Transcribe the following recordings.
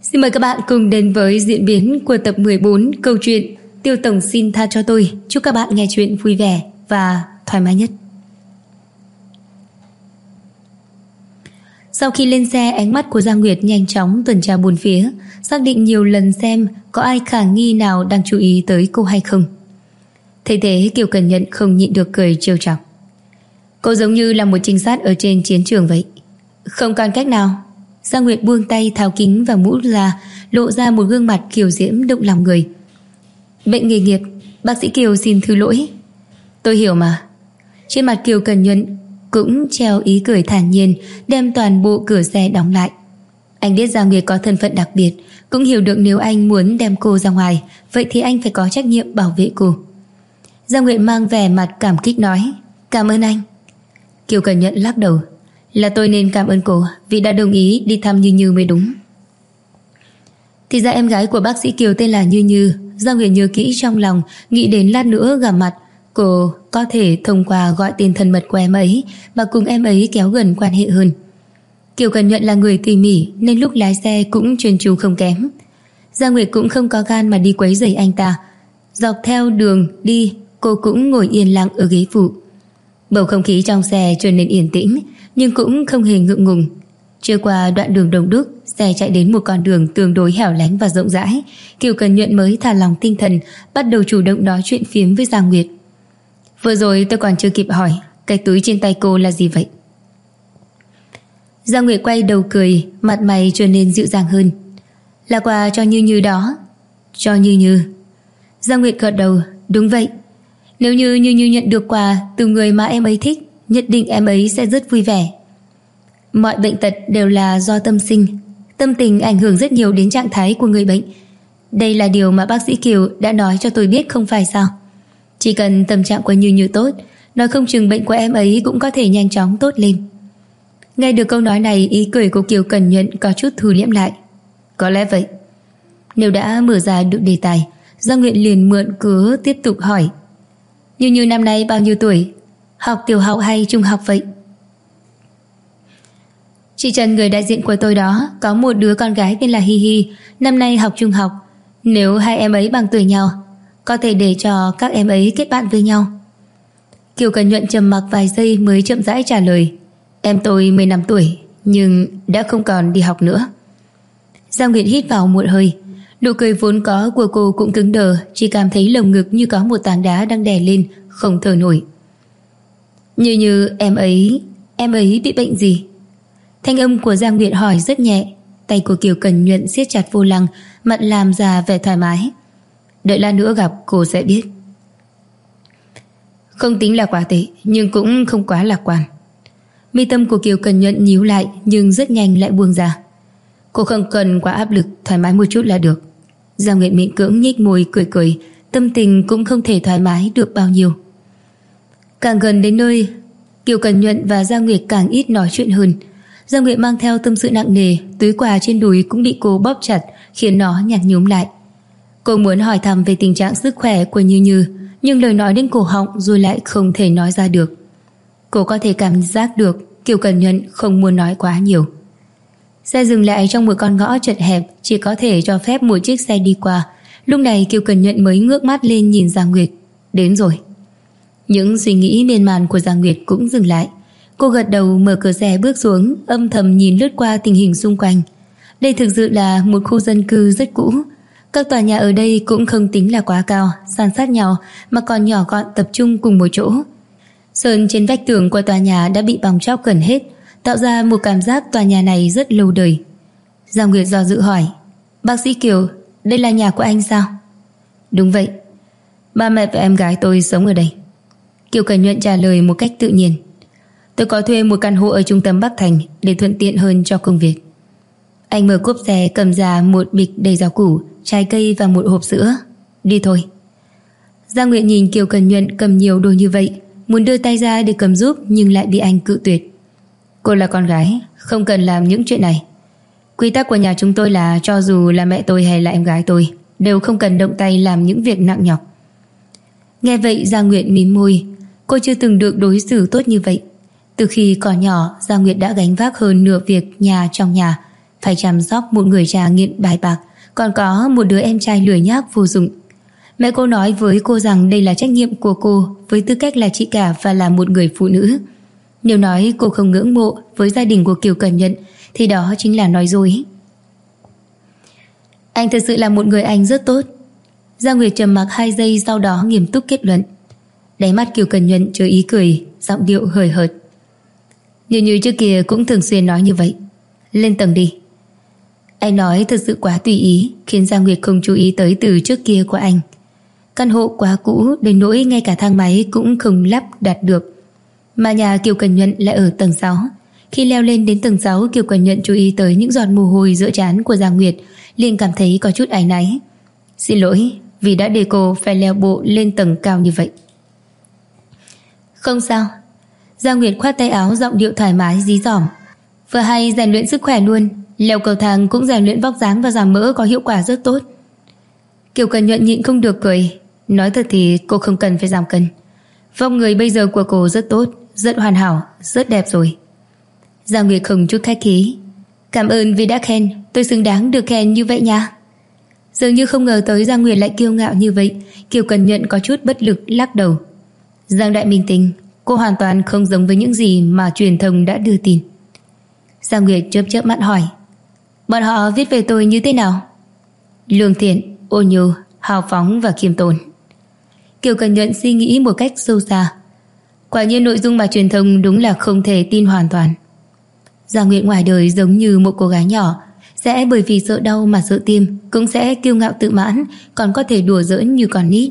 Xin mời các bạn cùng đến với diễn biến của tập 14 câu chuyện Tiêu Tổng xin tha cho tôi. Chúc các bạn nghe chuyện vui vẻ và thoải mái nhất. Sau khi lên xe, ánh mắt của Giang Nguyệt nhanh chóng tuần tra bốn phía, xác định nhiều lần xem có ai khả nghi nào đang chú ý tới cô hay không. Thấy thế, Kiều Cần Nhận không nhịn được cười trêu chọc. Cô giống như là một trinh sát ở trên chiến trường vậy. Không còn cách nào. Giang Nguyệt buông tay tháo kính và mũ ra, lộ ra một gương mặt kiều diễm động lòng người. Bệnh nghề nghiệp, bác sĩ Kiều xin thứ lỗi. Tôi hiểu mà. Trên mặt Kiều Cần Nhuận cũng treo ý cười thản nhiên, đem toàn bộ cửa xe đóng lại. Anh biết Giang Nguyệt có thân phận đặc biệt, cũng hiểu được nếu anh muốn đem cô ra ngoài, vậy thì anh phải có trách nhiệm bảo vệ cô. Giang Nguyệt mang vẻ mặt cảm kích nói, cảm ơn anh. Kiều Cần Nhuận lắc đầu, là tôi nên cảm ơn cô vì đã đồng ý đi thăm Như Như mới đúng. Thì ra em gái của bác sĩ Kiều tên là Như Như. Giang Nguyệt nhớ kỹ trong lòng, nghĩ đến lát nữa gặp mặt cô có thể thông qua gọi tên thân mật của em ấy mà cùng em ấy kéo gần quan hệ hơn. Kiều Cần Nhuận là người tỉ mỉ nên lúc lái xe cũng chuyên chú không kém. Giang Nguyệt cũng không có gan mà đi quấy rầy anh ta. Dọc theo đường đi, cô cũng ngồi yên lặng ở ghế phụ. Bầu không khí trong xe trở nên yên tĩnh, nhưng cũng không hề ngượng ngùng. Chưa qua đoạn đường đông đúc, xe chạy đến một con đường tương đối hẻo lánh và rộng rãi. Kiều Cần Nhuận mới thả lòng tinh thần, bắt đầu chủ động nói chuyện phiếm với Giang Nguyệt. Vừa rồi tôi còn chưa kịp hỏi, cái túi trên tay cô là gì vậy? Giang Nguyệt quay đầu cười, mặt mày trở nên dịu dàng hơn. Là quà cho Như Như đó. Cho Như Như. Giang Nguyệt gật đầu, đúng vậy. Nếu như Như Như nhận được quà từ người mà em ấy thích, nhất định em ấy sẽ rất vui vẻ. Mọi bệnh tật đều là do tâm sinh. Tâm tình ảnh hưởng rất nhiều đến trạng thái của người bệnh. Đây là điều mà bác sĩ Kiều đã nói cho tôi biết không phải sao? Chỉ cần tâm trạng của Như Như tốt, nói không chừng bệnh của em ấy cũng có thể nhanh chóng tốt lên. Nghe được câu nói này, ý cười của Kiều Cần Nhuận có chút thu liễm lại. Có lẽ vậy. Nếu đã mở ra được đề tài, Giang Nguyệt liền mượn cớ tiếp tục hỏi. Như Như năm nay bao nhiêu tuổi? Học tiểu học hay trung học vậy? Chị Trần, người đại diện của tôi đó, có một đứa con gái tên là Hi Hi, năm nay học trung học. Nếu hai em ấy bằng tuổi nhau, có thể để cho các em ấy kết bạn với nhau. Kiều Cần Nhuận trầm mặc vài giây mới chậm rãi trả lời. Em tôi 15 tuổi, nhưng đã không còn đi học nữa. Giang Nguyệt hít vào một hơi. Nụ cười vốn có của cô cũng cứng đờ, chỉ cảm thấy lồng ngực như có một tảng đá đang đè lên, không thở nổi. Như em ấy bị bệnh gì? Thanh âm của Giang Nguyệt hỏi rất nhẹ. Tay của Kiều Cần Nhuận siết chặt vô lăng, mặt làm ra vẻ thoải mái. Đợi lát nữa gặp cô sẽ biết. Không tính là quá tệ, nhưng cũng không quá lạc quan. Mi tâm của Kiều Cần Nhuận nhíu lại, nhưng rất nhanh lại buông ra. Cô không cần quá áp lực, thoải mái một chút là được. Giang Nguyệt miễn cưỡng nhếch môi cười, tâm tình cũng không thể thoải mái được bao nhiêu. Càng gần đến nơi, Kiều Cần Nhuận và Giang Nguyệt càng ít nói chuyện hơn. Giang Nguyệt mang theo tâm sự nặng nề, túi quà trên đùi cũng bị cô bóp chặt, khiến nó nhăn nhúm lại. Cô muốn hỏi thăm về tình trạng sức khỏe của Như Như, nhưng lời nói đến cổ họng rồi lại không thể nói ra được. Cô có thể cảm giác được Kiều Cần Nhuận không muốn nói quá nhiều. Xe dừng lại trong một con ngõ chật hẹp, chỉ có thể cho phép một chiếc xe đi qua. Lúc này Kiều Cần Nhuận mới ngước mắt lên nhìn Giang Nguyệt. Đến rồi. Những suy nghĩ miên man của Giang Nguyệt cũng dừng lại. Cô gật đầu mở cửa xe bước xuống, âm thầm nhìn lướt qua tình hình xung quanh. Đây thực sự là một khu dân cư rất cũ. Các tòa nhà ở đây cũng không tính là quá cao, san sát nhau, mà còn nhỏ gọn tập trung cùng một chỗ. Sơn trên vách tường của tòa nhà đã bị bong tróc gần hết, tạo ra một cảm giác tòa nhà này rất lâu đời. Giang Nguyệt do dự hỏi, bác sĩ Kiều, đây là nhà của anh sao? Đúng vậy. Ba mẹ và em gái tôi sống ở đây. Kiều Cần Nhuận trả lời một cách tự nhiên. Tôi có thuê một căn hộ ở trung tâm Bắc Thành để thuận tiện hơn cho công việc. Anh mở cốp xe, cầm ra một bịch đầy rau củ, trái cây và một hộp sữa. Đi thôi. Giang Nguyệt nhìn Kiều Cần Nhuận cầm nhiều đồ như vậy, muốn đưa tay ra để cầm giúp nhưng lại bị anh cự tuyệt. Cô là con gái, không cần làm những chuyện này. Quy tắc của nhà chúng tôi là cho dù là mẹ tôi hay là em gái tôi đều không cần động tay làm những việc nặng nhọc. Nghe vậy Giang Nguyệt mím môi. Cô chưa từng được đối xử tốt như vậy. Từ khi còn nhỏ, Giang Nguyệt đã gánh vác hơn nửa việc nhà trong nhà. phải chăm sóc một người cha nghiện bài bạc, còn có một đứa em trai lười nhác vô dụng. Mẹ cô nói với cô rằng đây là trách nhiệm của cô với tư cách là chị cả và là một người phụ nữ. Nếu nói cô không ngưỡng mộ với gia đình của Kiều Cần Nhận thì đó chính là nói dối. Anh thật sự là một người anh rất tốt. Giang Nguyệt trầm mặc 2 giây, sau đó nghiêm túc kết luận. Đáy mắt Kiều Cần Nhuận chứa ý cười, giọng điệu hời hợt. Như trước kia cũng thường xuyên nói như vậy. Lên tầng đi. Anh nói thật sự quá tùy ý, khiến Giang Nguyệt không chú ý tới từ trước kia của anh. Căn hộ quá cũ đến nỗi ngay cả thang máy cũng không lắp đặt được, mà nhà Kiều Cần Nhuận lại ở tầng 6. Khi leo lên đến tầng 6, Kiều Cần Nhuận chú ý tới những giọt mồ hôi giữa trán của Giang Nguyệt, liền cảm thấy có chút áy náy. Xin lỗi vì đã để cô phải leo bộ lên tầng cao như vậy. Không sao. Giang Nguyệt khoát tay áo, giọng điệu thoải mái dí dỏm. Vừa hay rèn luyện sức khỏe luôn, leo cầu thang cũng rèn luyện vóc dáng và giảm mỡ, có hiệu quả rất tốt. Kiều Cần Nhuận nhịn không được cười. Nói thật thì cô không cần phải giảm cân. Vóc người bây giờ của cô rất tốt, rất hoàn hảo, rất đẹp rồi. Giang Nguyệt không chút khách khí. Cảm ơn vì đã khen, tôi xứng đáng được khen như vậy nha. Dường như không ngờ tới Giang Nguyệt lại kiêu ngạo như vậy. Kiều Cần Nhuận có chút bất lực lắc đầu. Giang đại minh tinh, cô hoàn toàn không giống với những gì mà truyền thông đã đưa tin. Giang Nguyệt chớp chớp mắt hỏi. Bọn họ viết về tôi như thế nào? Lương thiện, ôn nhu, hào phóng và khiêm tốn. Kiều Cần Nhuận suy nghĩ một cách sâu xa. Quả nhiên nội dung mà truyền thông đúng là không thể tin hoàn toàn. Giang Nguyệt ngoài đời giống như một cô gái nhỏ, sẽ bởi vì sợ đau mà sợ tim, cũng sẽ kiêu ngạo tự mãn, còn có thể đùa giỡn như con nít.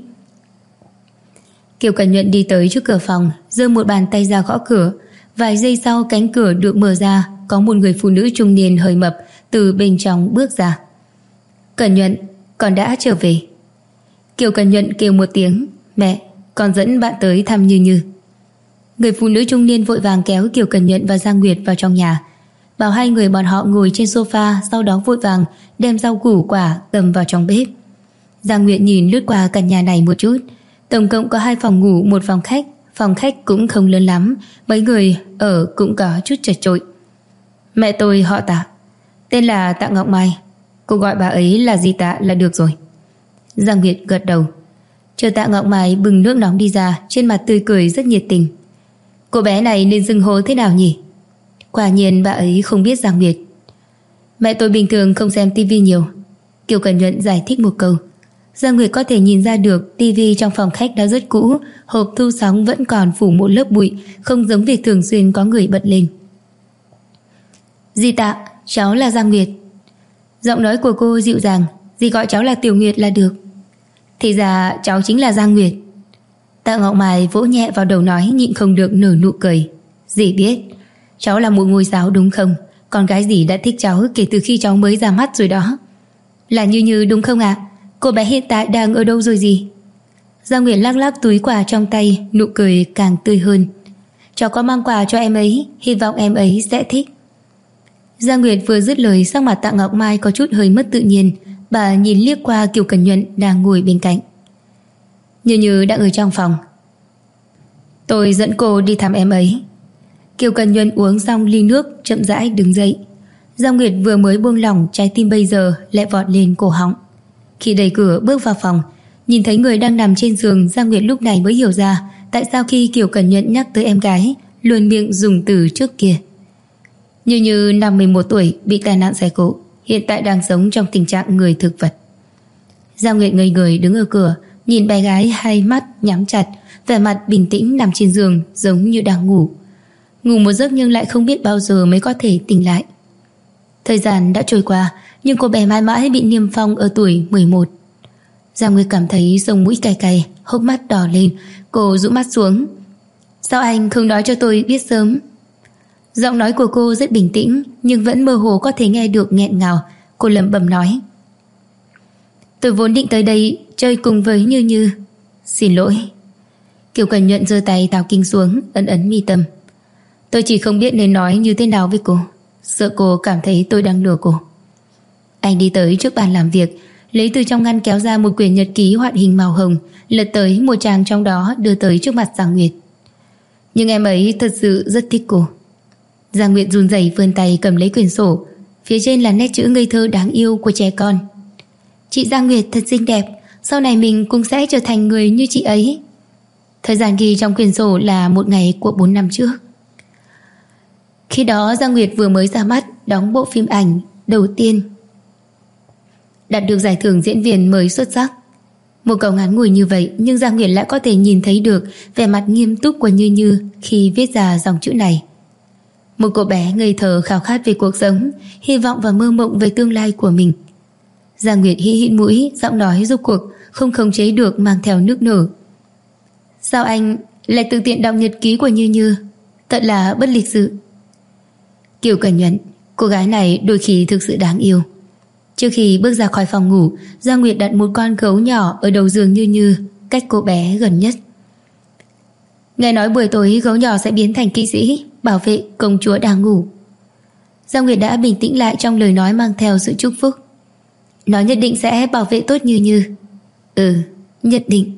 Kiều Cần Nhuận đi tới trước cửa phòng, giơ một bàn tay ra gõ cửa. Vài giây sau, cánh cửa được mở ra, có một người phụ nữ trung niên hơi mập từ bên trong bước ra. Cần Nhuận, con đã trở về. Kiều Cần Nhuận kêu một tiếng. Mẹ, con dẫn bạn tới thăm Như Như. Người phụ nữ trung niên vội vàng kéo Kiều Cần Nhuận và Giang Nguyệt vào trong nhà, bảo hai người bọn họ ngồi trên sofa, sau đó vội vàng đem rau củ quả cầm vào trong bếp. Giang Nguyệt nhìn lướt qua căn nhà này một chút. Tổng cộng có 2 phòng ngủ, 1 phòng khách. Phòng khách cũng không lớn lắm, mấy người ở cũng có chút chật chội. Mẹ tôi họ Tạ, tên là Tạ Ngọc Mai. Cô gọi bà ấy là dì Tạ là được rồi. Giang Nguyệt gật đầu. Chờ Tạ Ngọc Mai bưng nước nóng đi ra, trên mặt tươi cười rất nhiệt tình. Cô bé này nên xưng hô thế nào nhỉ? Quả nhiên bà ấy không biết Giang Nguyệt. Mẹ tôi bình thường không xem tivi nhiều. Kiều Cần Nhuận giải thích một câu. Giang Nguyệt có thể nhìn ra được tivi trong phòng khách đã rất cũ, hộp thu sóng vẫn còn phủ một lớp bụi, không giống việc thường xuyên có người bật lên. Dì Tạ, cháu là Giang Nguyệt. Giọng nói của cô dịu dàng. Dì gọi cháu là Tiểu Nguyệt là được. Thì ra cháu chính là Giang Nguyệt. Tạ Ngọc Mai vỗ nhẹ vào đầu nói, nhịn không được nở nụ cười. Dì biết cháu là một ngôi sao đúng không? Con gái dì đã thích cháu kể từ khi cháu mới ra mắt rồi đó. Là Như Như đúng không ạ? Cô bé hiện tại đang ở đâu rồi dì? Giang Nguyệt lắc lắc túi quà trong tay, nụ cười càng tươi hơn. Cháu có mang quà cho em ấy, hy vọng em ấy sẽ thích. Giang Nguyệt vừa dứt lời, sắc mặt Tạ Ngọc Mai có chút hơi mất tự nhiên. Bà nhìn liếc qua Kiều Cần Nhuận đang ngồi bên cạnh. Như Như đang ở trong phòng. Tôi dẫn cô đi thăm em ấy. Kiều Cần Nhuận uống xong ly nước, chậm rãi đứng dậy. Giang Nguyệt vừa mới buông lỏng, trái tim bây giờ lại vọt lên cổ họng. Khi đẩy cửa bước vào phòng, nhìn thấy người đang nằm trên giường, Giang Nguyệt lúc này mới hiểu ra tại sao khi Kiều Cần Nhuận nhắc tới em gái luôn miệng dùng từ trước kia. Như Như năm 11 tuổi bị tai nạn xe cộ, hiện tại đang sống trong tình trạng người thực vật. Giang Nguyệt ngây người đứng ở cửa, nhìn bé gái hai mắt nhắm chặt, vẻ mặt bình tĩnh nằm trên giường giống như đang ngủ. Ngủ một giấc nhưng lại không biết bao giờ mới có thể tỉnh lại. Thời gian đã trôi qua, nhưng cô bé mãi mãi bị niêm phong ở tuổi 11. Giang Nguyệt cảm thấy sống mũi cay cay, hốc mắt đỏ lên. Cô rũ mắt xuống. Sao anh không nói cho tôi biết sớm? Giọng nói của cô rất bình tĩnh, nhưng vẫn mơ hồ có thể nghe được nghẹn ngào. Cô lẩm bẩm nói. Tôi vốn định tới đây chơi cùng với Như Như. Xin lỗi. Kiều Cần Nhuận giơ tay Tào Kinh xuống, ấn ấn mi tâm. Tôi chỉ không biết nên nói như thế nào với cô, sợ cô cảm thấy tôi đang lừa cô. Anh đi tới trước bàn làm việc, lấy từ trong ngăn kéo ra một quyển nhật ký hoạt hình màu hồng, lật tới một trang trong đó đưa tới trước mặt Giang Nguyệt. Nhưng em ấy thật sự rất thích cô. Giang Nguyệt run rẩy vươn tay cầm lấy quyển sổ. phía trên là nét chữ ngây thơ đáng yêu của trẻ con. Chị Giang Nguyệt thật xinh đẹp, sau này mình cũng sẽ trở thành người như chị ấy. Thời gian ghi trong quyển sổ là một ngày của 4 năm trước. Khi đó Giang Nguyệt vừa mới ra mắt đóng bộ phim ảnh đầu tiên, đạt được giải thưởng diễn viên mới xuất sắc. Một câu ngắn ngủi như vậy, nhưng Giang Nguyệt lại có thể nhìn thấy được vẻ mặt nghiêm túc của Như Như khi viết ra dòng chữ này. Một cô bé ngây thơ khao khát về cuộc sống, hy vọng và mơ mộng về tương lai của mình. Giang Nguyệt hít hít mũi, giọng nói rốt cuộc không khống chế được mang theo nước nở. Sao anh lại tự tiện đọc nhật ký của Như Như? Thật là bất lịch sự. Kiều Cẩn Nhuận, cô gái này đôi khi thực sự đáng yêu. Trước khi bước ra khỏi phòng ngủ, Giang Nguyệt đặt một con gấu nhỏ ở đầu giường Như Như, cách cô bé gần nhất. Nghe nói buổi tối gấu nhỏ sẽ biến thành kỵ sĩ bảo vệ công chúa đang ngủ. Giang Nguyệt đã bình tĩnh lại trong lời nói mang theo sự chúc phúc. Nó nhất định sẽ bảo vệ tốt Như Như. Ừ, nhất định.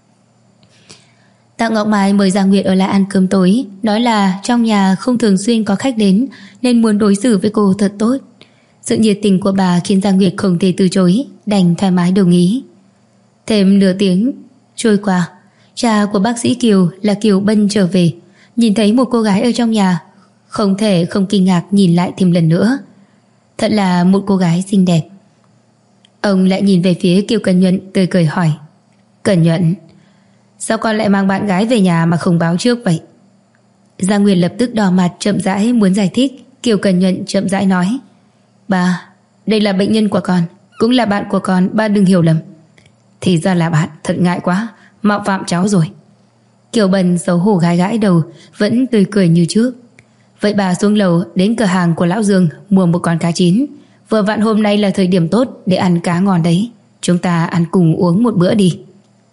Tạ Ngọc Mai mời Giang Nguyệt ở lại ăn cơm tối, nói là trong nhà không thường xuyên có khách đến nên muốn đối xử với cô thật tốt. Sự nhiệt tình của bà khiến Giang Nguyệt không thể từ chối, đành thoải mái đồng ý. Thêm nửa tiếng trôi qua, cha của bác sĩ Kiều là Kiều Bân trở về, nhìn thấy một cô gái ở trong nhà, không thể không kinh ngạc nhìn lại thêm lần nữa. Thật là một cô gái xinh đẹp. Ông lại nhìn về phía Kiều Cẩn Nhuận, tươi cười hỏi: Cẩn Nhuận, sao con lại mang bạn gái về nhà mà không báo trước vậy? Giang Nguyệt lập tức đỏ mặt, chậm rãi muốn giải thích. Kiều Cẩn Nhuận chậm rãi nói: Ba, đây là bệnh nhân của con, cũng là bạn của con, ba đừng hiểu lầm. Thì ra là bạn, thật ngại quá, mạo phạm cháu rồi. Kiều Bân xấu hổ gãi gãi đầu, vẫn tươi cười như trước. Vậy bà xuống lầu đến cửa hàng của lão Dương mua một con cá chín. Vừa vặn hôm nay là thời điểm tốt để ăn cá ngon đấy. Chúng ta ăn cùng uống một bữa đi.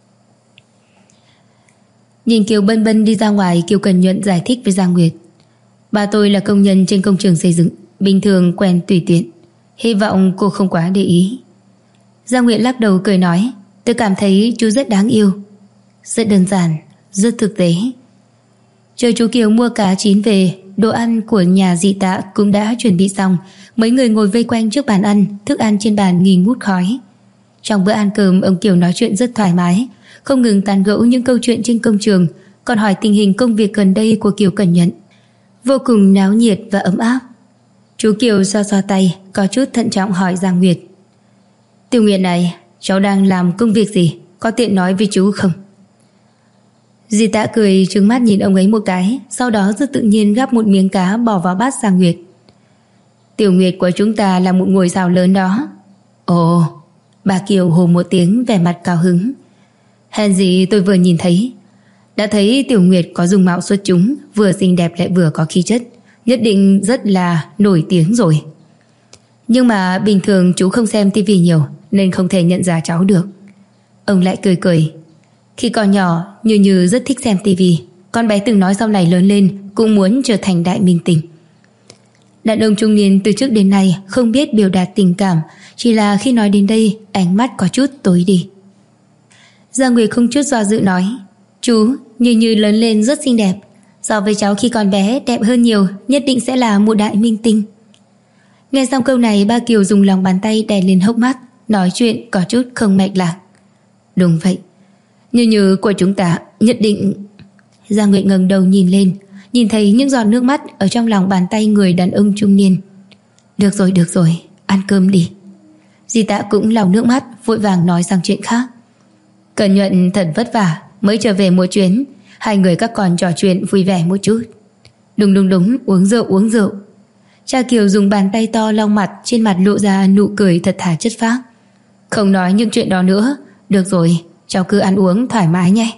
Nhìn Kiều Bân Bân đi ra ngoài, Kiều Cẩn Nhuận giải thích với Giang Nguyệt: Bà tôi là công nhân trên công trường xây dựng, bình thường quen tùy tiện, hy vọng cô không quá để ý. Giang Nguyệt lắc đầu cười nói: Tôi cảm thấy chú rất đáng yêu, rất đơn giản, rất thực tế. Chờ chú Kiều mua cá chín về, đồ ăn của nhà dì Tạ cũng đã chuẩn bị xong. Mấy người ngồi vây quanh trước bàn ăn, thức ăn trên bàn nghi ngút khói. Trong bữa ăn cơm, ông Kiều nói chuyện rất thoải mái, không ngừng tán gẫu những câu chuyện trên công trường, còn hỏi tình hình công việc gần đây của Kiều Cẩn Nhuận. Vô cùng náo nhiệt và ấm áp. Chú Kiều xoa xoa tay, có chút thận trọng hỏi Giang Nguyệt: Tiểu Nguyệt này, cháu đang làm công việc gì, có tiện nói với chú không? Dì Tạ cười trừng mắt nhìn ông ấy một cái, sau đó rất tự nhiên gắp một miếng cá bỏ vào bát Giang Nguyệt. Tiểu Nguyệt của chúng ta là một ngôi sao lớn đó. Ồ, bà Kiều hô một tiếng, vẻ mặt cao hứng. Hèn gì tôi vừa nhìn thấy, đã thấy Tiểu Nguyệt có dung mạo xuất chúng, vừa xinh đẹp lại vừa có khí chất, nhất định rất là nổi tiếng rồi. Nhưng mà bình thường chú không xem tivi nhiều nên không thể nhận ra cháu được. Ông lại cười cười. Khi còn nhỏ, Như Như rất thích xem tivi. Con bé từng nói sau này lớn lên cũng muốn trở thành đại minh tinh. Đàn ông trung niên từ trước đến nay không biết biểu đạt tình cảm, chỉ là khi nói đến đây ánh mắt có chút tối đi. Giang Nguyệt không chút do dự nói: Chú, Như Như lớn lên rất xinh đẹp, so với cháu khi còn bé đẹp hơn nhiều, nhất định sẽ là một đại minh tinh. Nghe xong câu này, ba Kiều dùng lòng bàn tay đè lên hốc mắt, nói chuyện có chút không mạch lạc. Đúng vậy, Như Như của chúng ta nhất định. Giang Nguyệt ngẩng đầu nhìn lên, nhìn thấy những giọt nước mắt ở trong lòng bàn tay người đàn ông trung niên. Được rồi, ăn cơm đi. Dì Tạ cũng lau nước mắt, vội vàng nói sang chuyện khác. Cẩn Nhuận thật vất vả mới trở về một chuyến, hai người các con trò chuyện vui vẻ một chút. Đúng, uống rượu. Cha Kiều dùng bàn tay to lau mặt, trên mặt lộ ra nụ cười thật thà chất phác. Không nói những chuyện đó nữa. Được rồi, cháu cứ ăn uống thoải mái nhé.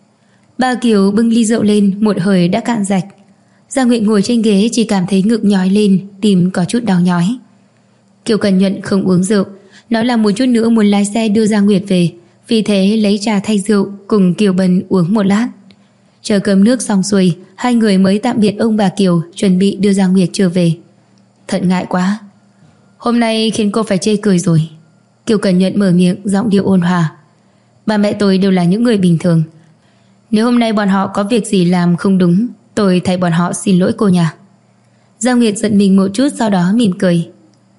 Ba Kiều bưng ly rượu lên, một hơi đã cạn rạch. Giang Nguyệt ngồi trên ghế chỉ cảm thấy ngực nhói lên, tim có chút đau nhói. Kiều Cẩn Nhuận không uống rượu, nói là một chút nữa muốn lái xe đưa Giang Nguyệt về, vì thế lấy trà thay rượu cùng Kiều Bân uống một lát. Chờ cơm nước xong xuôi, hai người mới tạm biệt ông bà Kiều, chuẩn bị đưa Giang Nguyệt trở về. Thật ngại quá, hôm nay khiến cô phải chê cười rồi. Kiều Cẩn Nhuận mở miệng, giọng điệu ôn hòa. Ba mẹ tôi đều là những người bình thường, nếu hôm nay bọn họ có việc gì làm không đúng, tôi thay bọn họ xin lỗi cô nhà. Giang Nguyệt giận mình một chút, sau đó mỉm cười.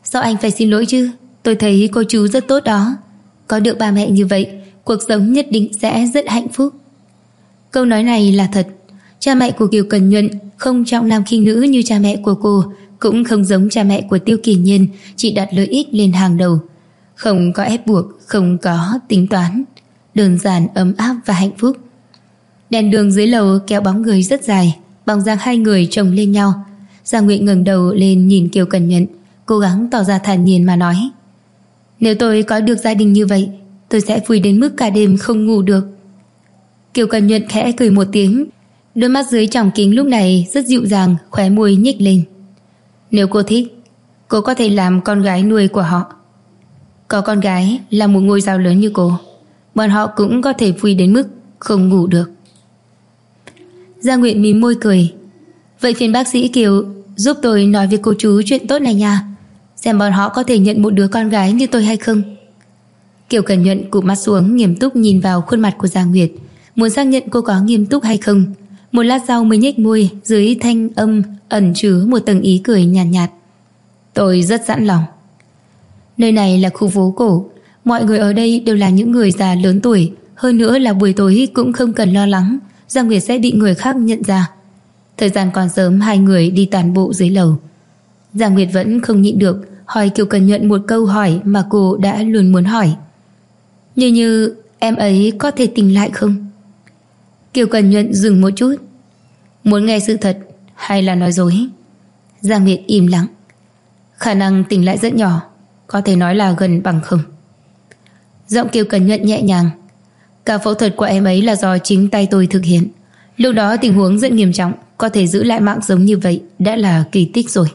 Sao anh phải xin lỗi chứ? Tôi thấy cô chú rất tốt đó. Có được ba mẹ như vậy, cuộc sống nhất định sẽ rất hạnh phúc. Câu nói này là thật. Cha mẹ của Kiều Cần Nhuận không trọng nam khinh nữ như cha mẹ của cô, cũng không giống cha mẹ của Tiêu Kỳ Nhiên, chỉ đặt lợi ích lên hàng đầu. Không có ép buộc, không có tính toán, đơn giản, ấm áp và hạnh phúc. Đèn đường dưới lầu kéo bóng người rất dài, bóng dáng hai người chồng lên nhau. Giang Nguyệt ngẩng đầu lên nhìn Kiều Cần Nhuận, cố gắng tỏ ra thản nhiên mà nói: nếu tôi có được gia đình như vậy, tôi sẽ vui đến mức cả đêm không ngủ được. Kiều Cần Nhuận khẽ cười một tiếng, đôi mắt dưới tròng kính lúc này rất dịu dàng, khóe môi nhếch lên. Nếu cô thích, cô có thể làm con gái nuôi của họ. Có con gái là một ngôi sao lớn như cô, bọn họ cũng có thể vui đến mức không ngủ được. Giang Nguyệt mím môi cười. Vậy phiền bác sĩ Kiều giúp tôi nói với cô chú chuyện tốt này nha, xem bọn họ có thể nhận một đứa con gái như tôi hay không. Kiều Cần Nhuận cụp mắt xuống, nghiêm túc nhìn vào khuôn mặt của Giang Nguyệt, muốn xác nhận cô có nghiêm túc hay không. Một lát sau mới nhếch môi, dưới thanh âm ẩn chứa một tầng ý cười nhàn nhạt. Tôi rất sẵn lòng. Nơi này là khu phố cổ, mọi người ở đây đều là những người già lớn tuổi, hơn nữa là buổi tối cũng không cần lo lắng Giang Nguyệt sẽ bị người khác nhận ra. Thời gian còn sớm, hai người đi tàn bộ dưới lầu. Giang Nguyệt vẫn không nhịn được hỏi Kiều Cần Nhuận một câu hỏi mà cô đã luôn muốn hỏi. Như em ấy có thể tỉnh lại không? Kiều Cần Nhuận dừng một chút. Muốn nghe sự thật hay là nói dối? Giang Nguyệt im lặng. Khả năng tỉnh lại rất nhỏ, có thể nói là gần bằng không. Giọng Kiều Cần Nhuận nhẹ nhàng. Cả phẫu thuật của em ấy là do chính tay tôi thực hiện. Lúc đó tình huống rất nghiêm trọng, có thể giữ lại mạng sống như vậy đã là kỳ tích rồi.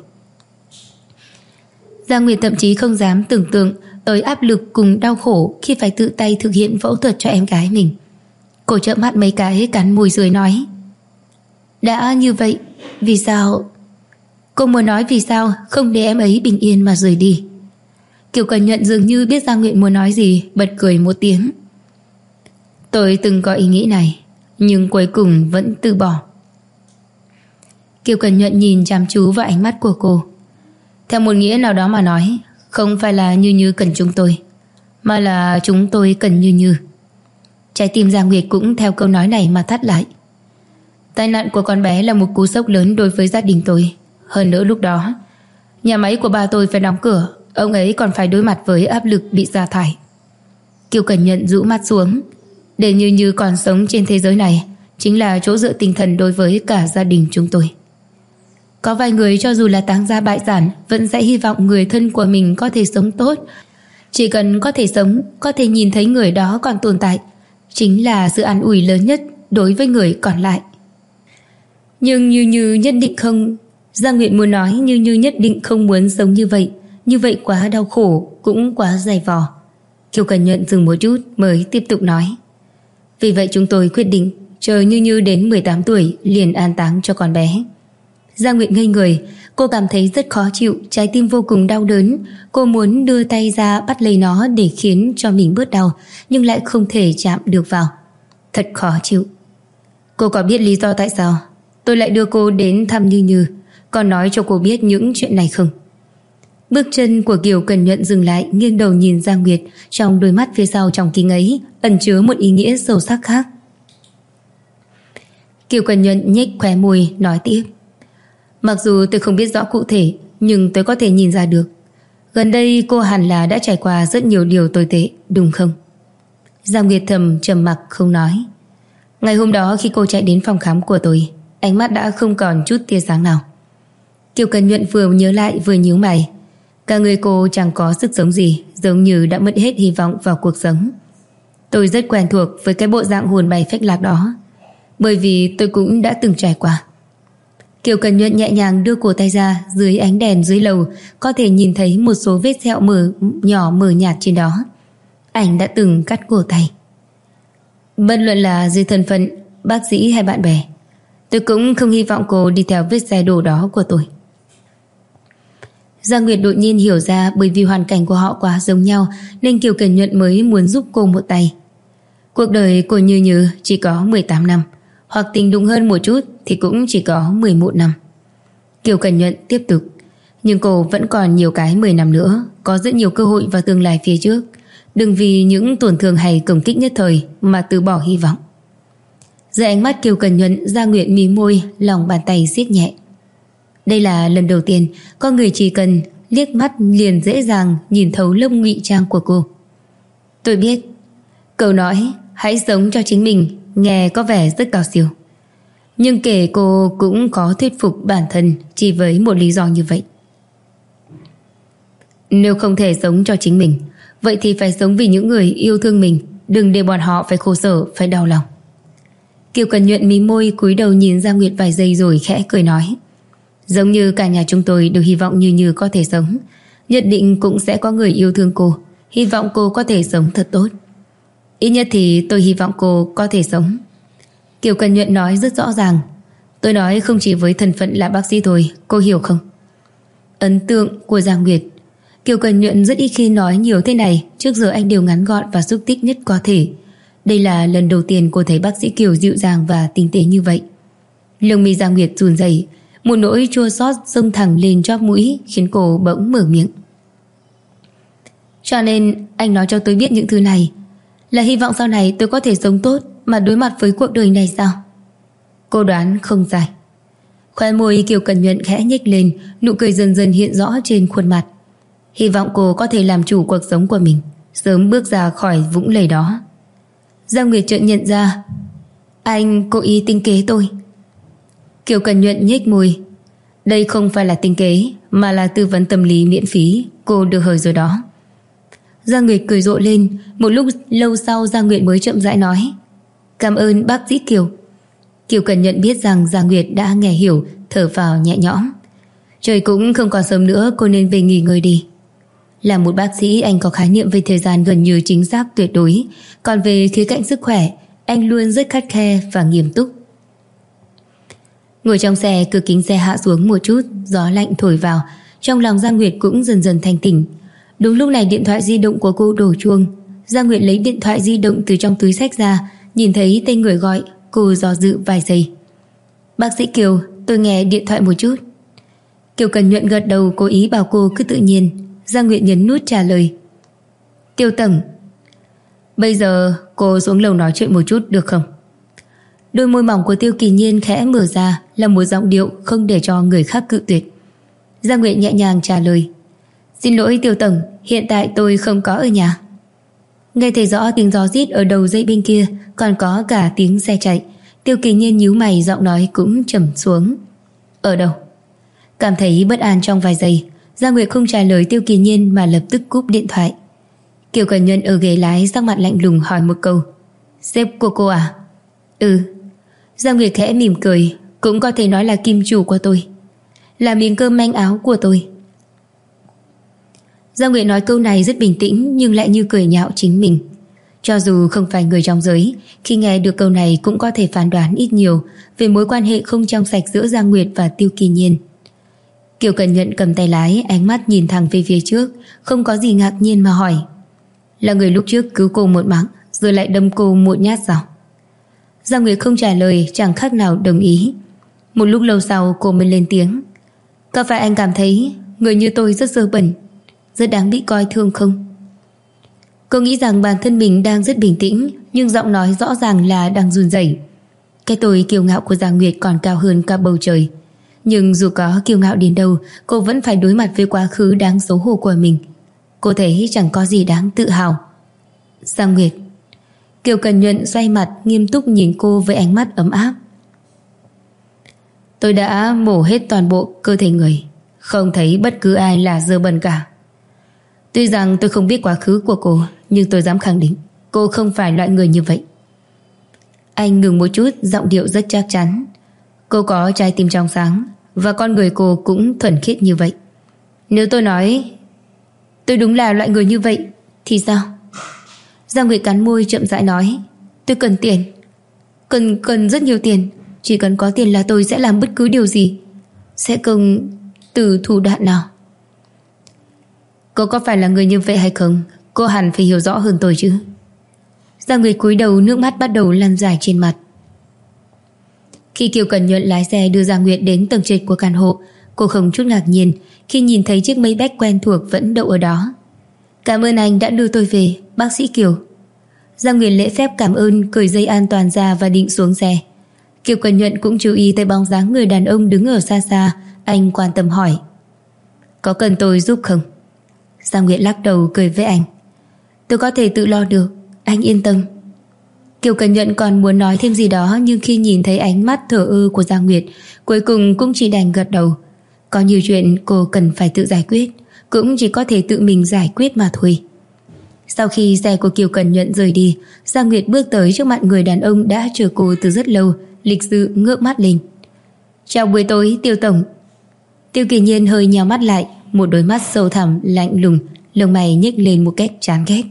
Giang Nguyệt thậm chí không dám tưởng tượng tới áp lực cùng đau khổ khi phải tự tay thực hiện phẫu thuật cho em gái mình. Cô trợn mắt mấy cái, cắn môi dưới nói: đã như vậy, vì sao? Cô muốn nói vì sao không để em ấy bình yên mà rời đi. Kiều Cần Nhuận dường như biết Giang Nguyệt muốn nói gì, bật cười một tiếng. Tôi từng có ý nghĩ này, nhưng cuối cùng vẫn từ bỏ. Kiều Cần Nhuận nhìn chăm chú vào ánh mắt của cô. Theo một nghĩa nào đó mà nói, không phải là Như Như cần chúng tôi, mà là chúng tôi cần Như Như. Trái tim Giang Nguyệt cũng theo câu nói này mà thắt lại. Tai nạn của con bé là một cú sốc lớn đối với gia đình tôi. Hơn nữa lúc đó nhà máy của ba tôi phải đóng cửa, ông ấy còn phải đối mặt với áp lực bị sa thải. Kiều Cần Nhuận rũ mắt xuống. Để Như Như còn sống trên thế giới này chính là chỗ dựa tinh thần đối với cả gia đình chúng tôi. Có vài người cho dù là táng gia bại sản vẫn sẽ hy vọng người thân của mình có thể sống tốt. Chỉ cần có thể sống, có thể nhìn thấy người đó còn tồn tại, chính là sự an ủi lớn nhất đối với người còn lại. Nhưng Như Như nhất định không. Giang Nguyệt muốn nói Như Như nhất định không muốn sống như vậy. Như vậy quá đau khổ, cũng quá dày vò. Kiều Cần Nhuận dừng một chút mới tiếp tục nói. Vì vậy chúng tôi quyết định chờ Như Như đến 18 tuổi liền an táng cho con bé. Giang Nguyệt ngây người. Cô cảm thấy rất khó chịu, trái tim vô cùng đau đớn. Cô muốn đưa tay ra bắt lấy nó để khiến cho mình bớt đau, nhưng lại không thể chạm được vào. Thật khó chịu. Cô có biết lý do tại sao tôi lại đưa cô đến thăm Như Như, còn nói cho cô biết những chuyện này không? Bước chân của Kiều Cần Nhuận dừng lại, nghiêng đầu nhìn Giang Nguyệt. Trong đôi mắt phía sau trong kính ấy ẩn chứa một ý nghĩa sâu sắc khác. Kiều Cần Nhuận nhếch khóe môi nói tiếp. Mặc dù tôi không biết rõ cụ thể, nhưng tôi có thể nhìn ra được. Gần đây cô hẳn là đã trải qua rất nhiều điều tồi tệ, đúng không? Giang Nguyệt trầm mặc không nói. Ngày hôm đó khi cô chạy đến phòng khám của tôi, ánh mắt đã không còn chút tia sáng nào. Kiều Cần Nhuận vừa nhớ lại vừa nhíu mày. Cả người cô chẳng có sức sống gì, giống như đã mất hết hy vọng vào cuộc sống. Tôi rất quen thuộc với cái bộ dạng hồn bay phách lạc đó, bởi vì tôi cũng đã từng trải qua. Kiều Cần Nhuận nhẹ nhàng đưa cổ tay ra. Dưới ánh đèn dưới lầu có thể nhìn thấy một số vết sẹo nhỏ mờ nhạt trên đó. Ảnh đã từng cắt cổ tay. Bất luận là dưới thân phận bác sĩ hay bạn bè, tôi cũng không hy vọng cô đi theo vết xe đổ đó của tôi. Giang Nguyệt đột nhiên hiểu ra, bởi vì hoàn cảnh của họ quá giống nhau nên Kiều Cần Nhuận mới muốn giúp cô một tay. Cuộc đời của Như Như chỉ có 18 năm, hoặc tính đúng hơn một chút thì cũng chỉ có 11 năm. Kiều Cần Nhuận tiếp tục. Nhưng cô vẫn còn nhiều cái 10 năm nữa, có rất nhiều cơ hội và tương lai phía trước. Đừng vì những tổn thương hay công kích nhất thời mà từ bỏ hy vọng. Dưới ánh mắt Kiều Cần Nhuận, Gia Nguyệt mí môi, lòng bàn tay siết nhẹ. Đây là lần đầu tiên có người chỉ cần liếc mắt liền dễ dàng nhìn thấu lớp ngụy trang của cô. Tôi biết. Câu nói hãy sống cho chính mình nghe có vẻ rất cao siêu, nhưng kể cô cũng có thuyết phục bản thân chỉ với một lý do như vậy. Nếu không thể sống cho chính mình, vậy thì phải sống vì những người yêu thương mình. Đừng để bọn họ phải khổ sở, phải đau lòng. Kiều Cần Nhuận mí môi cúi đầu nhìn Gia Nguyệt vài giây rồi khẽ cười nói. Giống như cả nhà chúng tôi đều hy vọng Như Như có thể sống, nhất định cũng sẽ có người yêu thương cô, hy vọng cô có thể sống thật tốt. Ít nhất thì tôi hy vọng cô có thể sống. Kiều Cần Nhuận nói rất rõ ràng. Tôi nói không chỉ với thân phận là bác sĩ thôi, cô hiểu không? Ấn tượng của Gia Nguyệt. Kiều Cần Nhuận rất ít khi nói nhiều thế này, trước giờ anh đều ngắn gọn và xúc tích nhất có thể. Đây là lần đầu tiên cô thấy bác sĩ Kiều dịu dàng và tinh tế như vậy. Lông mi Gia Nguyệt run rẩy, một nỗi chua xót dâng thẳng lên chóp mũi khiến cô bỗng mở miệng. Cho nên anh nói cho tôi biết những thứ này là hy vọng sau này tôi có thể sống tốt mà đối mặt với cuộc đời này sao? Cô đoán không sai. Khóe môi Kiều Cần Nhuận khẽ nhếch lên, nụ cười dần dần hiện rõ trên khuôn mặt. Hy vọng cô có thể làm chủ cuộc sống của mình, sớm bước ra khỏi vũng lầy đó. Gia Nguyệt chợt nhận ra anh cố ý tính kế tôi. Kiều Cần Nhuận nhếch môi. Đây không phải là tính kế, mà là tư vấn tâm lý miễn phí. Cô được hời rồi đó. Gia Nguyệt cười rộ lên. Một lúc lâu sau Gia Nguyệt mới chậm rãi nói. Cảm ơn bác sĩ Kiều. Kiều Cần Nhuận biết rằng Gia Nguyệt đã nghe hiểu, thở vào nhẹ nhõm. Trời cũng không còn sớm nữa, cô nên về nghỉ ngơi đi. Là một bác sĩ, anh có khái niệm về thời gian gần như chính xác tuyệt đối. Còn về khía cạnh sức khỏe, anh luôn rất khắt khe và nghiêm túc. Ngồi trong xe, cửa kính xe hạ xuống một chút, gió lạnh thổi vào. Trong lòng Gia Nguyệt cũng dần dần thanh tỉnh. Đúng lúc này điện thoại di động của cô đổ chuông. Gia Nguyệt lấy điện thoại di động từ trong túi xách ra, nhìn thấy tên người gọi, cô do dự vài giây. Bác sĩ Kiều, tôi nghe điện thoại một chút. Kiều Cần Nhuận gật đầu, cố ý bảo cô cứ tự nhiên. Gia Nguyệt nhấn nút trả lời. Tiêu tổng, bây giờ cô xuống lầu nói chuyện một chút được không? Đôi môi mỏng của Tiêu Kỳ Nhiên khẽ mở ra, là một giọng điệu không để cho người khác cự tuyệt. Gia Nguyệt nhẹ nhàng trả lời. Xin lỗi Tiêu tổng, hiện tại tôi không có ở nhà. Nghe thấy rõ tiếng gió rít ở đầu dây bên kia, còn có cả tiếng xe chạy. Tiêu Kỳ Nhiên nhíu mày, giọng nói cũng trầm xuống. Ở đâu? Cảm thấy bất an trong vài giây, Gia Nguyệt không trả lời Tiêu Kỳ Nhiên mà lập tức cúp điện thoại. Kiều Cần Nhuận ở ghế lái sắc mặt lạnh lùng hỏi một câu. Sếp của cô à? Ừ. Gia Nguyệt khẽ mỉm cười. Cũng có thể nói là kim chủ của tôi, là miếng cơm manh áo của tôi. Gia Nguyệt nói câu này rất bình tĩnh, nhưng lại như cười nhạo chính mình. Cho dù không phải người trong giới, khi nghe được câu này cũng có thể phán đoán ít nhiều về mối quan hệ không trong sạch giữa Gia Nguyệt và Tiêu Kỳ Nhiên. Kiều Cần Nhuận cầm tay lái, ánh mắt nhìn thẳng về phía trước, không có gì ngạc nhiên mà hỏi. Là người lúc trước cứu cô một mạng, rồi lại đâm cô một nhát sao? Gia Nguyệt không trả lời, chẳng khác nào đồng ý. Một lúc lâu sau cô mới lên tiếng. Có phải anh cảm thấy người như tôi rất dơ bẩn, rất đáng bị coi thường không? Cô nghĩ rằng bản thân mình đang rất bình tĩnh, nhưng giọng nói rõ ràng là đang run rẩy. Cái tôi kiêu ngạo của Gia Nguyệt còn cao hơn cả bầu trời. Nhưng dù có kiêu ngạo đến đâu, cô vẫn phải đối mặt với quá khứ đáng xấu hổ của mình. Cô thấy chẳng có gì đáng tự hào. Gia Nguyệt. Kiều Cần Nhuận xoay mặt, nghiêm túc nhìn cô với ánh mắt ấm áp. Tôi đã mổ hết toàn bộ cơ thể người, không thấy bất cứ ai là dơ bẩn cả. Tuy rằng tôi không biết quá khứ của cô, nhưng tôi dám khẳng định cô không phải loại người như vậy. Anh ngừng một chút, giọng điệu rất chắc chắn. Cô có trái tim trong sáng, và con người cô cũng thuần khiết như vậy. Nếu tôi nói tôi đúng là loại người như vậy thì sao? Gia Nguyệt cắn môi chậm rãi nói. Tôi cần tiền, cần rất nhiều tiền. Chỉ cần có tiền là tôi sẽ làm bất cứ điều gì, sẽ không từ thủ đoạn nào. Cô có phải là người như vậy hay không? Cô hẳn phải hiểu rõ hơn tôi chứ. Gia Nguyệt cúi đầu, nước mắt bắt đầu lan dài trên mặt. Khi Kiều Cần Nhuận lái xe đưa Gia Nguyệt đến tầng trệt của căn hộ, Cô không chút ngạc nhiên khi nhìn thấy chiếc Maybach quen thuộc vẫn đậu ở đó. Cảm ơn anh đã đưa tôi về, bác sĩ Kiều. Giang Nguyệt lễ phép cảm ơn, cởi dây an toàn ra và định xuống xe. Kiều Cần Nhuận cũng chú ý tới bóng dáng người đàn ông đứng ở xa xa. Anh quan tâm hỏi: có cần tôi giúp không? Giang Nguyệt lắc đầu cười với anh: tôi có thể tự lo được, anh yên tâm. Kiều Cần Nhuận còn muốn nói thêm gì đó, nhưng khi nhìn thấy ánh mắt thờ ơ của Giang Nguyệt, cuối cùng cũng chỉ đành gật đầu. Có nhiều chuyện cô cần phải tự giải quyết, cũng chỉ có thể tự mình giải quyết mà thôi. Sau khi xe của Kiều Cần Nhuận rời đi, Giang Nguyệt bước tới trước mặt người đàn ông đã chờ cô từ rất lâu, lịch sự ngước mắt lên. Chào buổi tối, Tiêu tổng. Tiêu Kỳ Nhiên hơi nheo mắt lại, một đôi mắt sâu thẳm lạnh lùng, lông mày nhếch lên một cách chán ghét.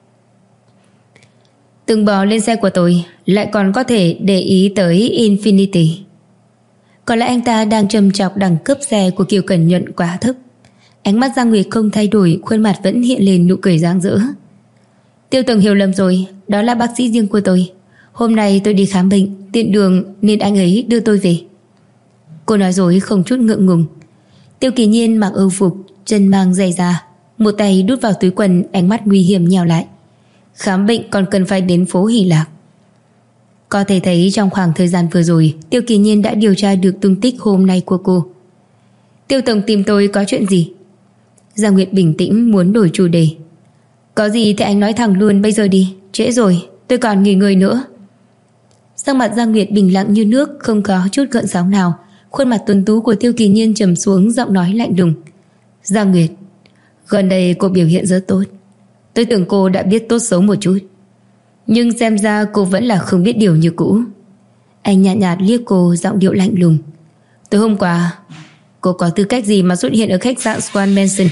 Từng bò lên xe của tôi, lại còn có thể để ý tới Infinity. Có lẽ anh ta đang trầm chọc đẳng cấp xe của Kiều Cần Nhuận quá thấp. Ánh mắt Giang Nguyệt không thay đổi, khuôn mặt vẫn hiện lên nụ cười rạng rỡ. Tiêu tổng hiểu lầm rồi, đó là bác sĩ riêng của tôi. Hôm nay tôi đi khám bệnh, tiện đường nên anh ấy đưa tôi về. Cô nói dối không chút ngượng ngùng. Tiêu Kỳ Nhiên mặc âu phục, chân mang giày da, một tay đút vào túi quần, ánh mắt nguy hiểm nhèo lại. Khám bệnh còn cần phải đến phố Hỷ Lạc. Có thể thấy trong khoảng thời gian vừa rồi, Tiêu Kỳ Nhiên đã điều tra được tung tích hôm nay của cô. Tiêu tổng tìm tôi có chuyện gì? Giang Nguyệt bình tĩnh muốn đổi chủ đề. Có gì thì anh nói thẳng luôn bây giờ đi, trễ rồi, tôi còn nghỉ ngơi nữa. Sắc mặt Giang Nguyệt bình lặng như nước, không có chút gợn sóng nào. Khuôn mặt tuấn tú của Tiêu Kỳ Nhiên trầm xuống, giọng nói lạnh lùng. Giang Nguyệt, gần đây cô biểu hiện rất tốt. Tôi tưởng cô đã biết tốt xấu một chút, nhưng xem ra cô vẫn là không biết điều như cũ. Anh nhạt nhạt liếc cô, giọng điệu lạnh lùng. Tối hôm qua, cô có tư cách gì mà xuất hiện ở khách sạn Swan Mansion?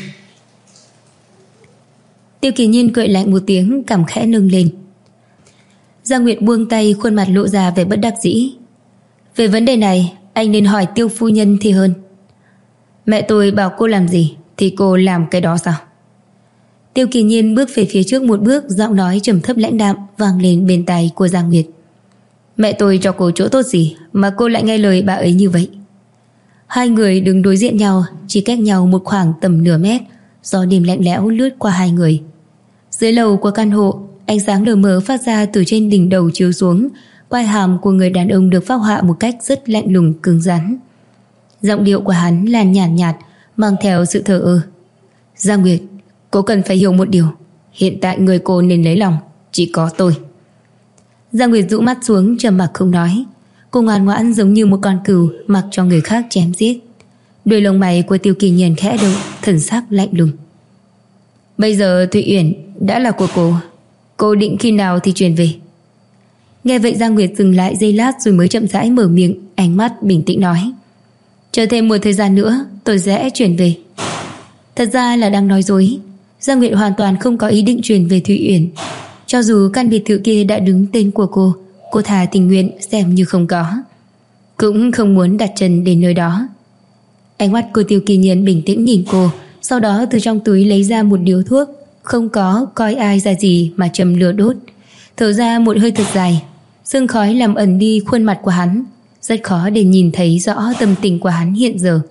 Tiêu Kỳ Nhiên cười lạnh một tiếng, cằm khẽ nâng lên. Giang Nguyệt buông tay, khuôn mặt lộ ra vẻ bất đắc dĩ. Về vấn đề này, anh nên hỏi Tiêu phu nhân thì hơn. Mẹ tôi bảo cô làm gì thì cô làm cái đó sao? Tiêu Kỳ Nhiên bước về phía trước một bước, giọng nói trầm thấp lãnh đạm vang lên bên tai của Giang Nguyệt. Mẹ tôi cho cô chỗ tốt gì mà cô lại nghe lời bà ấy như vậy? Hai người đứng đối diện nhau, chỉ cách nhau một khoảng tầm nửa mét. Gió đêm lạnh lẽo lướt qua hai người. Dưới lầu của căn hộ, ánh sáng lờ mờ phát ra từ trên đỉnh đầu chiếu xuống. Quai hàm của người đàn ông được phác họa một cách rất lạnh lùng cứng rắn. Giọng điệu của hắn là nhàn nhạt, mang theo sự thờ ơ. Giang Nguyệt, cô cần phải hiểu một điều. Hiện tại người cô nên lấy lòng chỉ có tôi. Giang Nguyệt dụ mắt xuống, trầm mặc không nói. Cô ngoan ngoãn giống như một con cừu mặc cho người khác chém giết. Đôi lông mày của Tiêu Kỳ Nhiên khẽ động, thần sắc lạnh lùng. Bây giờ Thụy Uyển đã là của cô định khi nào thì chuyển về? Nghe vậy Giang Nguyệt dừng lại giây lát rồi mới chậm rãi mở miệng, ánh mắt bình tĩnh nói. Chờ thêm một thời gian nữa tôi sẽ chuyển về. Thật ra là đang nói dối. Giang Nguyệt hoàn toàn không có ý định chuyển về Thụy Uyển. Cho dù căn biệt thự kia đã đứng tên của cô thà tình nguyện xem như không có, cũng không muốn đặt chân đến nơi đó. Ánh mắt của Tiêu Kỳ Nhiên bình tĩnh nhìn cô, sau đó từ trong túi lấy ra một điếu thuốc, không có coi ai ra gì mà châm lửa đốt, thở ra một hơi thật dài. Sương khói làm ẩn đi khuôn mặt của hắn, rất khó để nhìn thấy rõ tâm tình của hắn hiện giờ.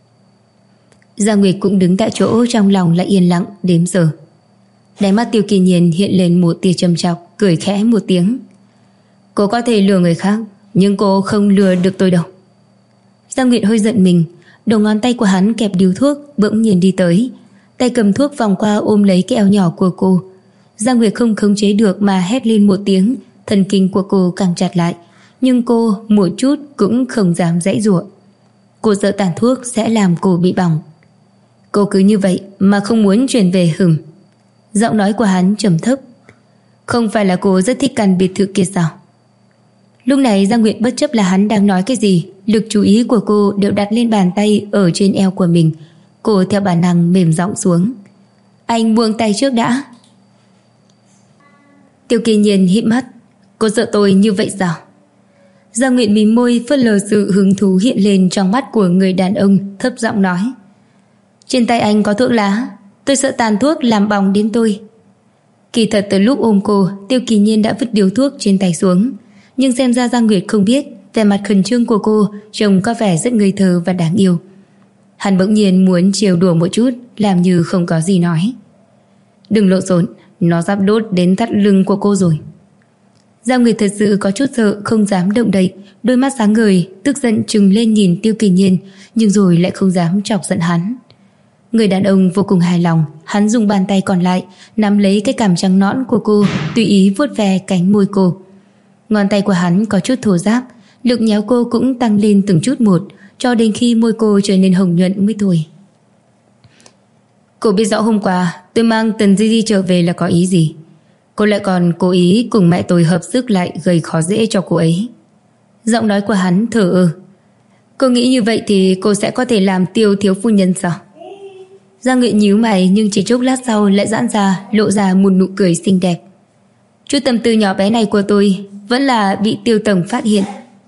Giang Nguyệt cũng đứng tại chỗ, trong lòng lại yên lặng đếm giờ. Đáy mắt Tiêu Kỳ Nhiên hiện lên một tia trầm trọc, cười khẽ một tiếng. Cô có thể lừa người khác, nhưng cô không lừa được tôi đâu. Giang Nguyệt hơi giận mình. Đầu ngón tay của hắn kẹp điếu thuốc, bỗng nhiên đi tới, tay cầm thuốc vòng qua ôm lấy cái eo nhỏ của cô. Giang Nguyệt không khống chế được mà hét lên một tiếng, thần kinh của cô càng chặt lại, nhưng cô một chút cũng không dám giãy giụa. Cô sợ tàn thuốc sẽ làm cô bị bỏng. Cô cứ như vậy mà không muốn chuyển về hửm? Giọng nói của hắn trầm thấp. Không phải là cô rất thích căn biệt thự kia sao? Lúc này Giang Nguyệt bất chấp là hắn đang nói cái gì, lực chú ý của cô đều đặt lên bàn tay ở trên eo của mình. Cô theo bản năng mềm giọng xuống. Anh buông tay trước đã. Tiêu Kỳ Nhiên híp mắt. Cô sợ tôi như vậy sao? Giang Nguyệt mím môi, phớt lờ sự hứng thú hiện lên trong mắt của người đàn ông, thấp giọng nói. Trên tay anh có thuốc lá, tôi sợ tàn thuốc làm bỏng đến tôi. Kỳ thật từ lúc ôm cô, Tiêu Kỳ Nhiên đã vứt điếu thuốc trên tay xuống, nhưng xem ra Giang Nguyệt không biết vẻ mặt khẩn trương của cô trông có vẻ rất ngây thơ và đáng yêu. Hắn bỗng nhiên muốn trêu đùa một chút, làm như không có gì nói. Đừng lộn xộn, nó sắp đốt đến thắt lưng của cô rồi. Giao Nguyệt thật sự có chút sợ, không dám động đậy, đôi mắt sáng ngời, tức giận trừng lên nhìn Tiêu Kỳ Nhiên, nhưng rồi lại không dám chọc giận hắn. Người đàn ông vô cùng hài lòng, hắn dùng bàn tay còn lại nắm lấy cái cằm trắng nõn của cô, tùy ý vuốt ve cánh môi cô. Ngón tay của hắn có chút thô ráp, lực nhéo cô cũng tăng lên từng chút một, cho đến khi môi cô trở nên hồng nhuận mới thôi. Cô biết rõ hôm qua tôi mang Tần Di Di trở về là có ý gì. Cô lại còn cố ý cùng mẹ tôi hợp sức lại gây khó dễ cho cô ấy. Giọng nói của hắn thở ơ. Cô nghĩ như vậy thì cô sẽ có thể làm Tiêu thiếu phu nhân sao? Giang Nguyệt nhíu mày, nhưng chỉ chốc lát sau lại giãn ra, lộ ra một nụ cười xinh đẹp. Chút tâm tư nhỏ bé này của tôi vẫn là bị Tiêu tổng phát hiện.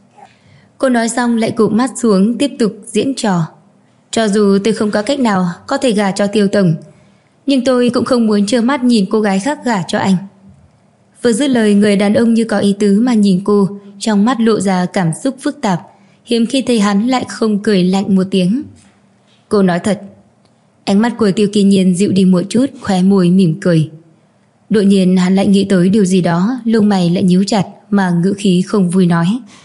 Cô nói xong lại cụp mắt xuống, tiếp tục diễn trò. Cho dù tôi không có cách nào có thể gả cho Tiêu tổng, nhưng tôi cũng không muốn trơ mắt nhìn cô gái khác gả cho anh. Vừa dứt lời, người đàn ông như có ý tứ mà nhìn cô, trong mắt lộ ra cảm xúc phức tạp, hiếm khi thấy hắn lại không cười lạnh một tiếng. Cô nói thật. Ánh mắt của Tiêu Kỳ Nhiên dịu đi một chút, khóe môi mỉm cười. Đột nhiên hắn lại nghĩ tới điều gì đó, lông mày lại nhíu chặt mà ngữ khí không vui nói.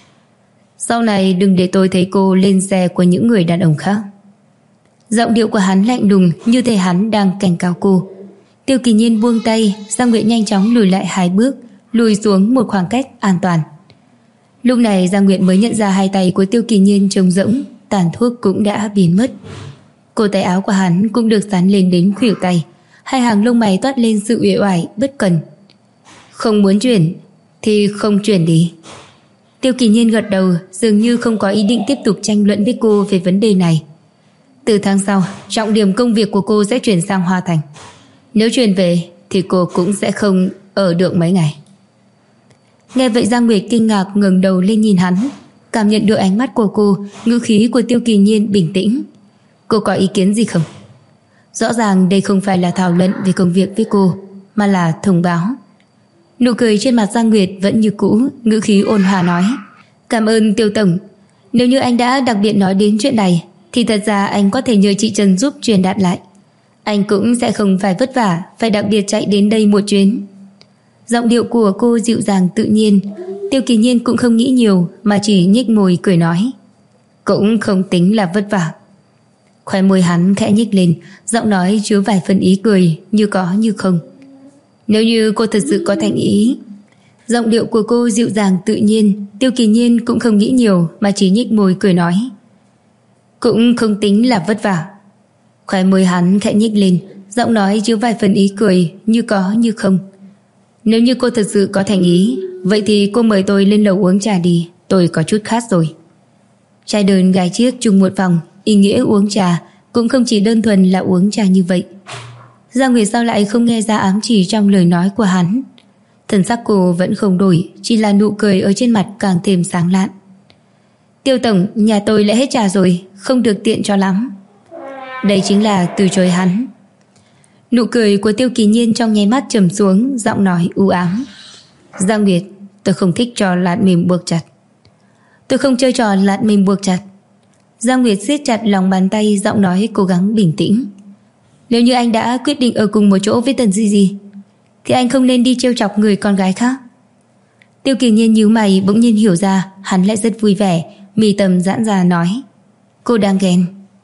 Sau này đừng để tôi thấy cô lên xe của những người đàn ông khác. Giọng điệu của hắn lạnh lùng, như thể hắn đang cảnh cáo cô. Tiêu Kỳ Nhiên buông tay, Giang Nguyệt nhanh chóng lùi lại 2 bước, lùi xuống một khoảng cách an toàn. Lúc này Giang Nguyệt mới nhận ra hai tay của Tiêu Kỳ Nhiên trống rỗng, tàn thuốc cũng đã biến mất. Cổ tay áo của hắn cũng được dán lên đến khuỷu tay, hai hàng lông mày toát lên sự uể oải bất cần. Không muốn chuyển thì không chuyển đi. Tiêu Kỳ Nhiên gật đầu, dường như không có ý định tiếp tục tranh luận với cô về vấn đề này. Từ tháng sau, trọng điểm công việc của cô sẽ chuyển sang Hoa Thành. Nếu chuyển về thì cô cũng sẽ không ở được mấy ngày. Nghe vậy Giang Nguyệt kinh ngạc ngẩng đầu lên nhìn hắn, cảm nhận được ánh mắt của cô, ngữ khí của Tiêu Kỳ Nhiên bình tĩnh. Cô có ý kiến gì không? Rõ ràng đây không phải là thảo luận về công việc với cô, mà là thông báo. Nụ cười trên mặt Giang Nguyệt vẫn như cũ, ngữ khí ôn hòa nói. Cảm ơn Tiêu tổng. Nếu như anh đã đặc biệt nói đến chuyện này thì thật ra anh có thể nhờ chị Trần giúp truyền đạt lại. Anh cũng sẽ không phải vất vả phải đặc biệt chạy đến đây một chuyến. Giọng điệu của cô dịu dàng tự nhiên. Tiêu Kỳ Nhiên cũng không nghĩ nhiều mà chỉ nhếch môi cười nói. Cũng không tính là vất vả. Khóe môi hắn khẽ nhếch lên, giọng nói chứa vài phần ý cười, như có như không. Nếu như cô thật sự có thành ý. Giọng điệu của cô dịu dàng tự nhiên. Tiêu Kỳ Nhiên cũng không nghĩ nhiều mà chỉ nhếch môi cười nói. Cũng không tính là vất vả. Khóe môi hắn khẽ nhếch lên, giọng nói chứa vài phần ý cười, như có như không. Nếu như cô thật sự có thành ý, vậy thì cô mời tôi lên lầu uống trà đi, tôi có chút khát rồi. Trai đơn gái chiếc chung một phòng, ý nghĩa uống trà cũng không chỉ đơn thuần là uống trà như vậy. Giang Nguyệt sao lại không nghe ra ám chỉ trong lời nói của hắn. Thần sắc cô vẫn không đổi, chỉ là nụ cười ở trên mặt càng thêm sáng lạn. Tiêu tổng, nhà tôi lại hết trà rồi, không được tiện cho lắm. Đây chính là từ chối hắn. Nụ cười của Tiêu Kỳ Nhiên trong nháy mắt trầm xuống, giọng nói u ám. Giang Nguyệt, tôi không thích trò lạt mềm buộc chặt. Tôi không chơi trò lạt mềm buộc chặt. Giang Nguyệt siết chặt lòng bàn tay, giọng nói cố gắng bình tĩnh. Nếu như anh đã quyết định ở cùng một chỗ với Tần Di Di thì anh không nên đi trêu chọc người con gái khác. Tiêu Kỳ Nhiên nhíu mày, bỗng nhiên hiểu ra hắn lại rất vui vẻ, mì tầm giãn ra nói. Cô đang ghen.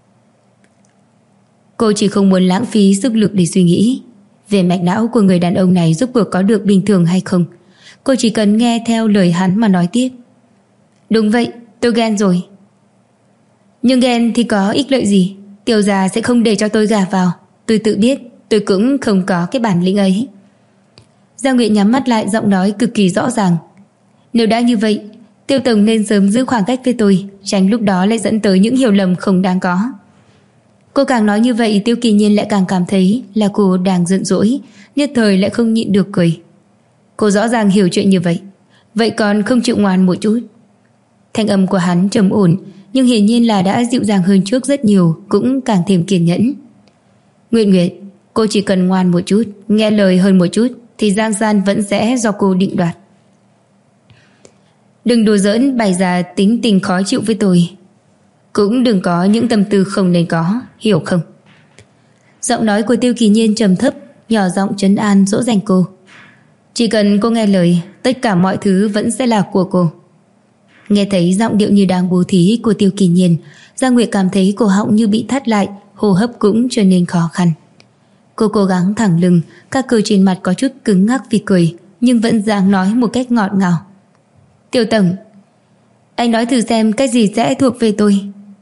Cô chỉ không muốn lãng phí sức lực để suy nghĩ về mạch não của người đàn ông này rốt cuộc có được bình thường hay không. Cô chỉ cần nghe theo lời hắn mà nói tiếp. Đúng vậy, tôi ghen rồi. Nhưng ghen thì có ích lợi gì? Tiêu gia sẽ không để cho tôi gả vào. Tôi tự biết tôi cũng không có cái bản lĩnh ấy. Giang Nguyệt nhắm mắt lại, giọng nói cực kỳ rõ ràng. Nếu đã như vậy, Tiêu tổng nên sớm giữ khoảng cách với tôi, tránh lúc đó lại dẫn tới những hiểu lầm không đáng có. Cô càng nói như vậy, Tiêu Kỳ Nhiên lại càng cảm thấy là cô đang giận dỗi, nhất thời lại không nhịn được cười. Cô rõ ràng hiểu chuyện như vậy, vậy còn không chịu ngoan một chút? Thanh âm của hắn trầm ổn, nhưng hiển nhiên là đã dịu dàng hơn trước rất nhiều, cũng càng thêm kiên nhẫn. Nguyệt Nguyệt, cô chỉ cần ngoan một chút, nghe lời hơn một chút thì Giang San vẫn sẽ do cô định đoạt. Đừng đùa giỡn bày ra tính tình khó chịu với tôi. cũng đừng có những tâm tư không nên có, hiểu không? Giọng nói của Tiêu Kỳ Nhiên trầm thấp, nhỏ giọng trấn an dỗ dành cô. Chỉ cần cô nghe lời, tất cả mọi thứ vẫn sẽ là của cô. Nghe thấy giọng điệu như đang bố thí của Tiêu Kỳ Nhiên, Giang Nguyệt cảm thấy cổ họng như bị thắt lại, hô hấp cũng trở nên khó khăn. Cô cố gắng thẳng lưng, các cơ trên mặt có chút cứng ngắc vì cười, nhưng vẫn dáng nói một cách ngọt ngào. Tiêu tổng, anh nói thử xem cái gì sẽ thuộc về tôi.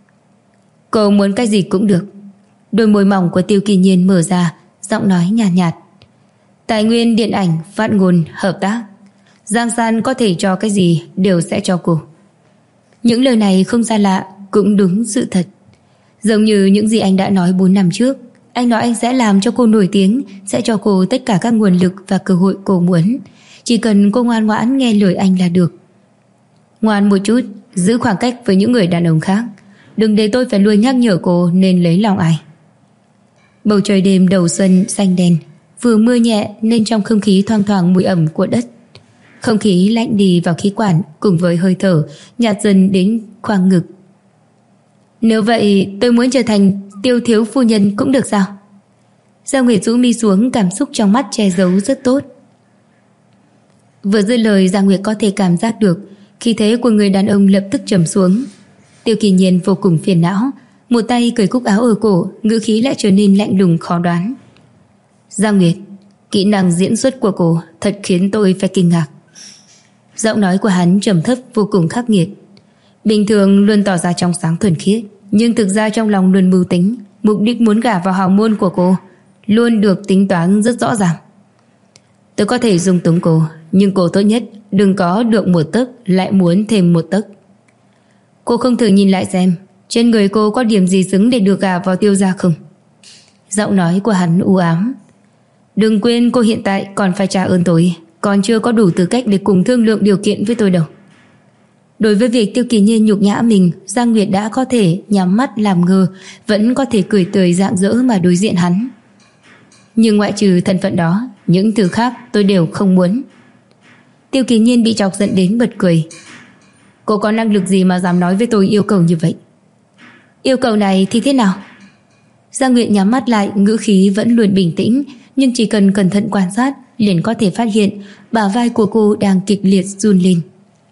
Cô muốn cái gì cũng được. Đôi môi mỏng của Tiêu Kỳ Nhiên mở ra, giọng nói nhạt nhạt. Tài nguyên, điện ảnh, phát ngôn, hợp tác. Giang San có thể cho cái gì đều sẽ cho cô. Những lời này không xa lạ, cũng đúng sự thật. Giống như những gì anh đã nói 4 năm trước. Anh nói anh sẽ làm cho cô nổi tiếng, sẽ cho cô tất cả các nguồn lực và cơ hội cô muốn. Chỉ cần cô ngoan ngoãn nghe lời anh là được. Ngoan một chút, giữ khoảng cách với những người đàn ông khác. Đừng để tôi phải luôn nhắc nhở cô nên lấy lòng ai. Bầu trời đêm đầu xuân xanh đen, vừa mưa nhẹ nên trong không khí thoang thoảng mùi ẩm của đất. Không khí lạnh đi vào khí quản cùng với hơi thở nhạt dần đến khoang ngực. Nếu vậy tôi muốn trở thành Tiêu thiếu phu nhân cũng được sao? Giang Nguyệt rũ mi xuống, cảm xúc trong mắt che giấu rất tốt. Vừa dứt lời, Giang Nguyệt có thể cảm giác được khí thế của người đàn ông lập tức trầm xuống. Tiêu Kỳ Nhiên vô cùng phiền não, một tay cởi cúc áo ở cổ, ngữ khí lại trở nên lạnh lùng khó đoán. Giang Nguyệt, kỹ năng diễn xuất của cô thật khiến tôi phải kinh ngạc. Giọng nói của hắn trầm thấp vô cùng khắc nghiệt. Bình thường luôn tỏ ra trong sáng thuần khiết, nhưng thực ra trong lòng luôn mưu tính, mục đích muốn gả vào hào môn của cô luôn được tính toán rất rõ ràng. Tôi có thể dung túng cô, nhưng cô tốt nhất đừng có được một tấc lại muốn thêm một tấc. Cô không thử nhìn lại xem trên người cô có điểm gì xứng để được gả vào Tiêu gia không? Giọng nói của hắn u ám. Đừng quên cô hiện tại còn phải trả ơn tôi, còn chưa có đủ tư cách để cùng thương lượng điều kiện với tôi đâu. Đối với việc Tiêu Kỳ Nhiên nhục nhã mình, Giang Nguyệt đã có thể nhắm mắt làm ngơ, vẫn có thể cười tươi rạng rỡ mà đối diện hắn. Nhưng ngoại trừ thân phận đó, những thứ khác tôi đều không muốn. Tiêu Kỳ Nhiên bị chọc giận đến bật cười. Cô có năng lực gì mà dám nói với tôi yêu cầu như vậy? Yêu cầu này thì thế nào? Giang Nguyệt nhắm mắt lại, ngữ khí vẫn luôn bình tĩnh, nhưng chỉ cần cẩn thận quan sát liền có thể phát hiện bả vai của cô đang kịch liệt run lên.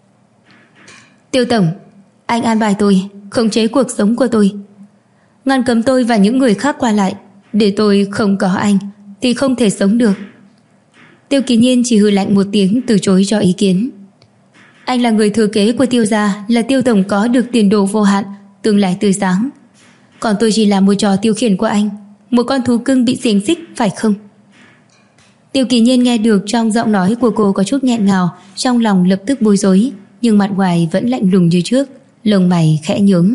Tiêu tổng, anh an bài tôi, khống chế cuộc sống của tôi, ngăn cấm tôi và những người khác qua lại, để tôi không có anh thì không thể sống được. Tiêu Kỳ Nhiên chỉ hừ lạnh một tiếng từ chối cho ý kiến. Anh là người thừa kế của Tiêu gia, là Tiêu tổng có được tiền đồ vô hạn, tương lai tươi sáng. Còn tôi chỉ là một trò tiêu khiển của anh, một con thú cưng bị xiềng xích, phải không? Tiêu Kỳ Nhiên nghe được trong giọng nói của cô có chút nghẹn ngào, trong lòng lập tức bối rối, nhưng mặt ngoài vẫn lạnh lùng như trước, lông mày khẽ nhướng.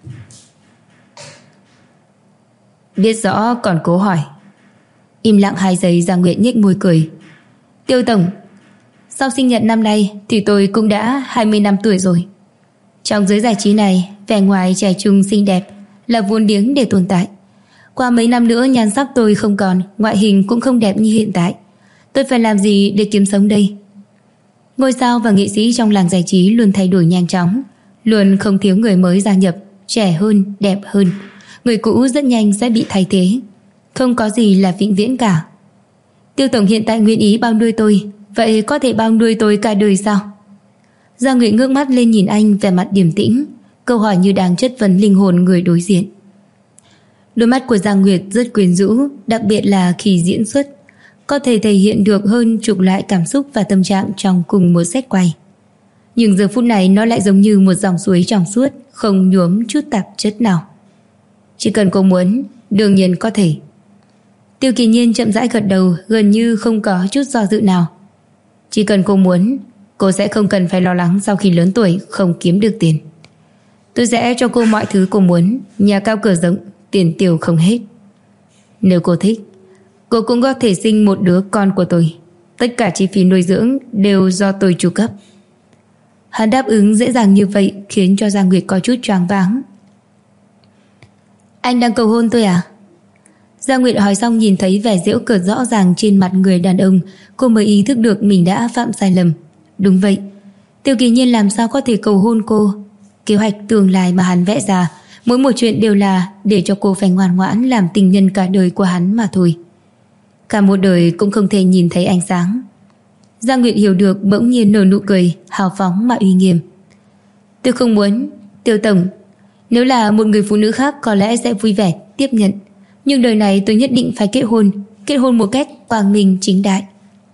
Biết rõ còn cố hỏi. Im lặng 2 giây, Giang Nguyệt nhếch môi cười. Tiêu tổng, sau sinh nhật năm nay thì tôi cũng đã 20 năm tuổi rồi. Trong giới giải trí này, vẻ ngoài trẻ trung xinh đẹp là vốn liếng để tồn tại. Qua mấy năm nữa nhan sắc tôi không còn, ngoại hình cũng không đẹp như hiện tại. Tôi phải làm gì để kiếm sống đây? Ngôi sao và nghệ sĩ trong làng giải trí luôn thay đổi nhanh chóng, luôn không thiếu người mới gia nhập, trẻ hơn, đẹp hơn. Người cũ rất nhanh sẽ bị thay thế. Không có gì là vĩnh viễn cả. Tiêu tổng hiện tại nguyện ý bao nuôi tôi, vậy có thể bao nuôi tôi cả đời sao? Giang Nguyệt ngước mắt lên nhìn anh, vẻ mặt điềm tĩnh, câu hỏi như đang chất vấn linh hồn người đối diện. Đôi mắt của Giang Nguyệt rất quyến rũ, đặc biệt là khi diễn xuất, có thể thể hiện được hơn chục loại cảm xúc và tâm trạng trong cùng một set quay. Nhưng giờ phút này nó lại giống như một dòng suối trong suốt, không nhuốm chút tạp chất nào. Chỉ cần cô muốn, đương nhiên có thể. Tiêu Kỳ Nhiên chậm rãi gật đầu, gần như không có chút do dự nào. Chỉ cần cô muốn, cô sẽ không cần phải lo lắng sau khi lớn tuổi không kiếm được tiền. Tôi sẽ cho cô mọi thứ cô muốn, nhà cao cửa rộng, tiền tiêu không hết. Nếu cô thích, cô cũng có thể sinh một đứa con của tôi. Tất cả chi phí nuôi dưỡng đều do tôi chu cấp. Hắn đáp ứng dễ dàng như vậy khiến cho Giang Nguyệt có chút choáng váng. Anh đang cầu hôn tôi à? Giang Nguyệt hỏi xong nhìn thấy vẻ giễu cợt rõ ràng trên mặt người đàn ông, cô mới ý thức được mình đã phạm sai lầm. Đúng vậy, Tiêu Kỳ Nhiên làm sao có thể cầu hôn cô? Kế hoạch tương lai mà hắn vẽ ra Mỗi một chuyện đều là để cho cô phải ngoan ngoãn làm tình nhân cả đời của hắn mà thôi. Cả một đời cũng không thể nhìn thấy ánh sáng. Giang Nguyệt hiểu được, bỗng nhiên nở nụ cười hào phóng mà uy nghiêm. Tôi không muốn, Tiêu tổng, nếu là một người phụ nữ khác có lẽ sẽ vui vẻ tiếp nhận, nhưng đời này tôi nhất định phải kết hôn một cách quang minh chính đại.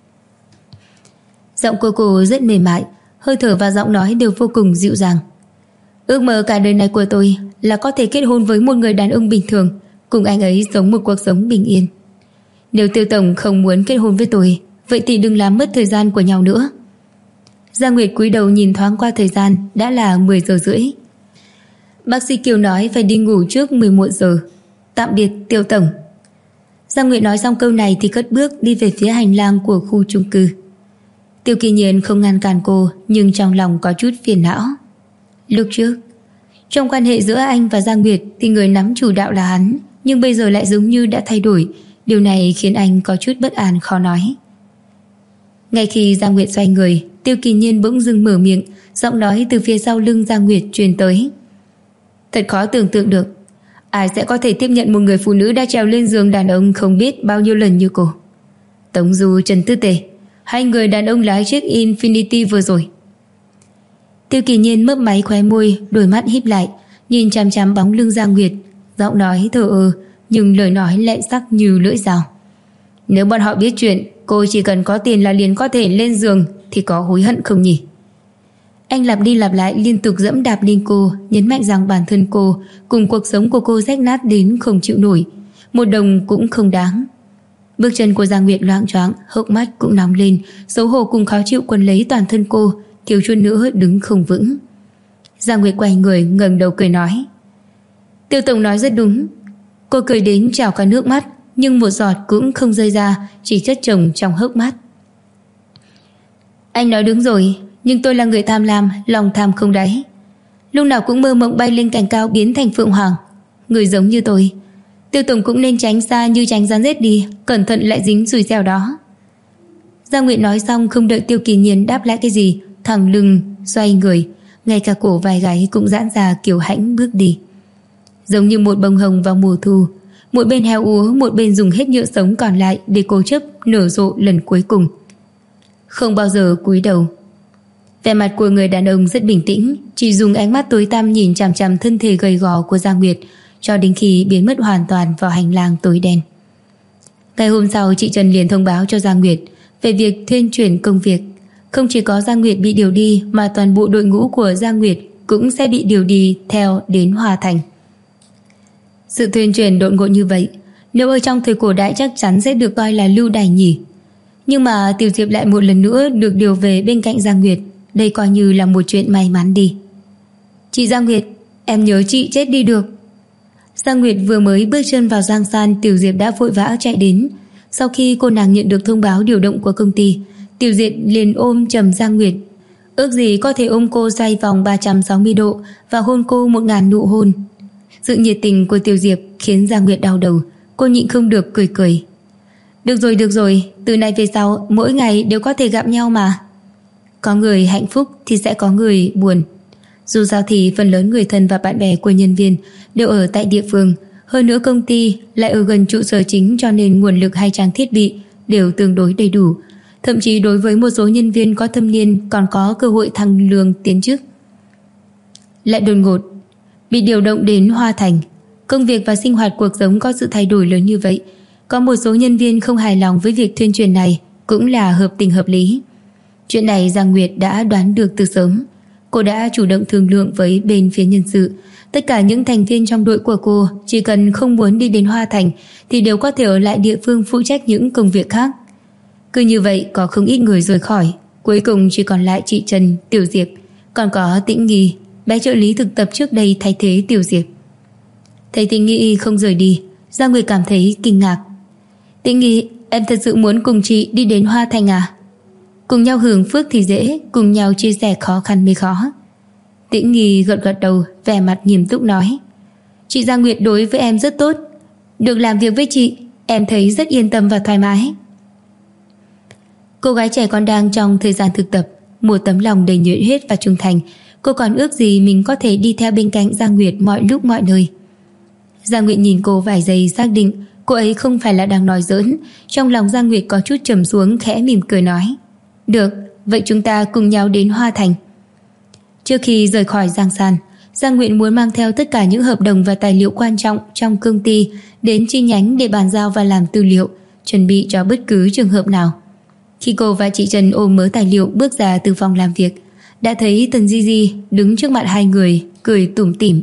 Giọng cô rất mềm mại, hơi thở và giọng nói đều vô cùng dịu dàng. Ước mơ cả đời này của tôi là có thể kết hôn với một người đàn ông bình thường, cùng anh ấy sống một cuộc sống bình yên. Nếu Tiêu tổng không muốn kết hôn với tôi, vậy thì đừng làm mất thời gian của nhau nữa. Giang Nguyệt cúi đầu nhìn thoáng qua thời gian, đã là 10 giờ rưỡi. Bác sĩ Kiều nói phải đi ngủ trước 11 giờ. Tạm biệt Tiêu tổng. Giang Nguyệt nói xong câu này thì cất bước đi về phía hành lang của khu chung cư. Tiêu Kỳ Nhiên không ngăn cản cô, nhưng trong lòng có chút phiền não. Lúc trước, trong quan hệ giữa anh và Giang Nguyệt thì người nắm chủ đạo là hắn, nhưng bây giờ lại giống như đã thay đổi. Điều này khiến anh có chút bất an khó nói. Ngay khi Giang Nguyệt xoay người, Tiêu Kỳ Nhiên bỗng dưng mở miệng, giọng nói từ phía sau lưng Giang Nguyệt truyền tới. Thật khó tưởng tượng được, ai sẽ có thể tiếp nhận một người phụ nữ đã trèo lên giường đàn ông không biết bao nhiêu lần như cô. Tống Du, Trần Tư Tề, hai người đàn ông lái chiếc Infinity vừa rồi. Tiêu Kỳ Nhiên mấp máy khóe môi, đôi mắt híp lại, nhìn chằm chằm bóng lưng Giang Nguyệt, giọng nói thờ ơ, nhưng lời nói lại sắc như lưỡi dao. Nếu bọn họ biết chuyện cô chỉ cần có tiền là liền có thể lên giường thì có hối hận không nhỉ? Anh lặp đi lặp lại liên tục dẫm đạp lên cô, nhấn mạnh rằng bản thân cô cùng cuộc sống của cô rách nát đến không chịu nổi, một đồng cũng không đáng. Bước chân của Giang Nguyệt loạng choạng, hốc mắt cũng nóng lên, xấu hổ cùng khó chịu quấn lấy toàn thân cô, thiếu chút nữa đứng không vững. Giang Nguyệt quay người ngẩng đầu cười nói. Tiêu tổng nói rất đúng. Cô cười đến trào cả nước mắt, nhưng một giọt cũng không rơi ra, chỉ chất chồng trong hốc mắt. Anh nói đúng rồi, nhưng tôi là người tham lam, lòng tham không đáy. Lúc nào cũng mơ mộng bay lên cành cao biến thành phượng hoàng. Người giống như tôi, Tiêu tổng cũng nên tránh xa như tránh rắn rết đi, cẩn thận lại dính xui xẻo đó. Giang Nguyệt nói xong không đợi Tiêu Kỳ Nhiên đáp lại cái gì, thẳng lưng xoay người, ngay cả cổ vai gáy cũng giãn ra kiều hãnh bước đi. Giống như một bông hồng vào mùa thu, một bên héo úa, một bên dùng hết nhựa sống còn lại để cố chấp nở rộ lần cuối cùng. Không bao giờ cúi đầu. Vẻ mặt của người đàn ông rất bình tĩnh, chỉ dùng ánh mắt tối tăm nhìn chằm chằm thân thể gầy gò của Giang Nguyệt cho đến khi biến mất hoàn toàn vào hành lang tối đen. Ngày hôm sau, chị Trần liền thông báo cho Giang Nguyệt về việc thuyên chuyển công việc. Không chỉ có Giang Nguyệt bị điều đi, mà toàn bộ đội ngũ của Giang Nguyệt cũng sẽ bị điều đi theo đến Hòa Thành. Sự thuyên chuyển đột ngột như vậy, nếu ở trong thời cổ đại chắc chắn sẽ được coi là lưu đày nhỉ. Nhưng mà Tiểu Diệp lại một lần nữa được điều về bên cạnh Giang Nguyệt, đây coi như là một chuyện may mắn đi. Chị Giang Nguyệt, em nhớ chị chết đi được. Giang Nguyệt vừa mới bước chân vào Giang San, Tiểu Diệp đã vội vã chạy đến. Sau khi cô nàng nhận được thông báo điều động của công ty, Tiểu Diệp liền ôm chầm Giang Nguyệt, ước gì có thể ôm cô xoay vòng 360 độ và hôn cô 1000 nụ hôn. Sự nhiệt tình của Tiểu Diệp khiến Giang Nguyệt đau đầu, cô nhịn không được cười cười. Được rồi, từ nay về sau mỗi ngày đều có thể gặp nhau mà. Có người hạnh phúc thì sẽ có người buồn. Dù sao thì phần lớn người thân và bạn bè của nhân viên đều ở tại địa phương, hơn nữa công ty lại ở gần trụ sở chính, cho nên nguồn lực hay trang thiết bị đều tương đối đầy đủ. Thậm chí đối với một số nhân viên có thâm niên còn có cơ hội thăng lương tiến chức. Lại đột ngột bị điều động đến Hoa Thành, công việc và sinh hoạt cuộc sống có sự thay đổi lớn như vậy. Có một số nhân viên không hài lòng với việc thuyên truyền này, cũng là hợp tình hợp lý. Chuyện này Giang Nguyệt đã đoán được từ sớm. Cô đã chủ động thương lượng với bên phía nhân sự. Tất cả những thành viên trong đội của cô chỉ cần không muốn đi đến Hoa Thành thì đều có thể ở lại địa phương phụ trách những công việc khác. Cứ như vậy có không ít người rời khỏi, cuối cùng chỉ còn lại chị Trần, Tiểu Diệp, còn có Tĩnh Nghi, bé trợ lý thực tập trước đây thay thế Tiểu Diệp. Thấy Tĩnh Nghi không rời đi, Giang Nguyệt cảm thấy kinh ngạc. Tĩnh Nghi, em thật sự muốn cùng chị đi đến Hoa Thành à? Cùng nhau hưởng phước thì dễ, cùng nhau chia sẻ khó khăn mới khó. Tĩnh Nghi gật đầu, vẻ mặt nghiêm túc nói. Chị Giang Nguyệt đối với em rất tốt. Được làm việc với chị, em thấy rất yên tâm và thoải mái. Cô gái trẻ còn đang trong thời gian thực tập, một tấm lòng đầy nhiệt huyết và trung thành. Cô còn ước gì mình có thể đi theo bên cạnh Giang Nguyệt mọi lúc mọi nơi. Giang Nguyệt nhìn cô vài giây xác định cô ấy không phải là đang nói giỡn. Trong lòng Giang Nguyệt có chút trầm xuống, khẽ mỉm cười nói: Được, vậy chúng ta cùng nhau đến Hoa Thành. Trước khi rời khỏi Giang San, Giang Nguyệt muốn mang theo tất cả những hợp đồng và tài liệu quan trọng trong công ty đến chi nhánh để bàn giao và làm tư liệu, chuẩn bị cho bất cứ trường hợp nào. Khi cô và chị Trần ôm mớ tài liệu bước ra từ phòng làm việc, đã thấy Tần Di Di đứng trước mặt hai người, cười tủm tỉm.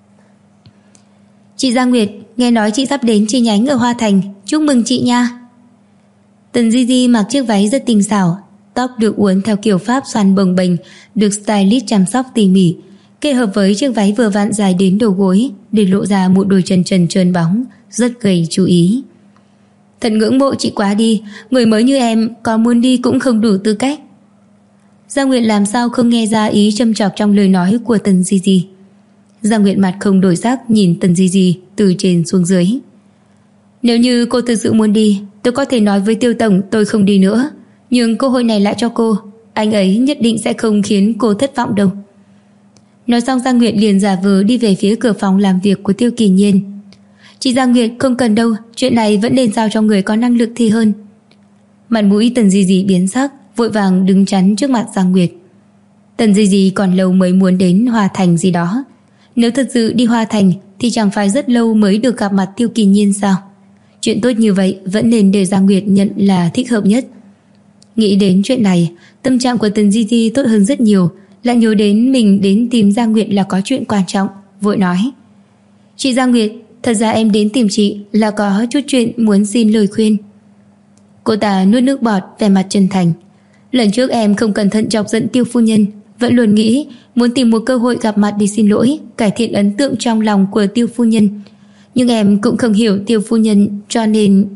Chị Giang Nguyệt, nghe nói chị sắp đến chi nhánh ở Hoa Thành, chúc mừng chị nha. Tần Di Di mặc chiếc váy rất tinh xảo, tóc được uốn theo kiểu Pháp xoăn bồng bềnh, được stylist chăm sóc tỉ mỉ, kết hợp với chiếc váy vừa vặn dài đến đầu gối để lộ ra một đôi chân trần trơn bóng, rất gây chú ý. Thật ngưỡng mộ chị quá đi, người mới như em có muốn đi cũng không đủ tư cách. Giang Nguyệt làm sao không nghe ra ý châm chọc trong lời nói của Tần Di Di. Giang Nguyệt mặt không đổi sắc nhìn Tần Di Di từ trên xuống dưới. Nếu như cô thực sự muốn đi, tôi có thể nói với Tiêu tổng tôi không đi nữa, nhưng cơ hội này lại cho cô, anh ấy nhất định sẽ không khiến cô thất vọng đâu. Nói xong Giang Nguyệt liền giả vờ đi về phía cửa phòng làm việc của Tiêu Kỳ Nhiên. Chị Giang Nguyệt không cần đâu, chuyện này vẫn nên giao cho người có năng lực thì hơn. Mặt mũi Tần Di Di biến sắc, vội vàng đứng chắn trước mặt Giang Nguyệt. Tần Di Di còn lâu mới muốn đến Hoa Thành gì đó. Nếu thật sự đi Hoa Thành thì chẳng phải rất lâu mới được gặp mặt Tiêu Kỳ Nhiên sao? Chuyện tốt như vậy vẫn nên để Giang Nguyệt nhận là thích hợp nhất. Nghĩ đến chuyện này, tâm trạng của Tần Di Di tốt hơn rất nhiều, lại nhớ đến mình đến tìm Giang Nguyệt là có chuyện quan trọng, vội nói: Chị Giang Nguyệt, thật ra em đến tìm chị là có chút chuyện muốn xin lời khuyên. Cô ta nuốt nước bọt, vẻ mặt chân thành. Lần trước em không cẩn thận chọc giận Tiêu phu nhân, vẫn luôn nghĩ muốn tìm một cơ hội gặp mặt để xin lỗi, cải thiện ấn tượng trong lòng của Tiêu phu nhân. Nhưng em cũng không hiểu Tiêu phu nhân, cho nên...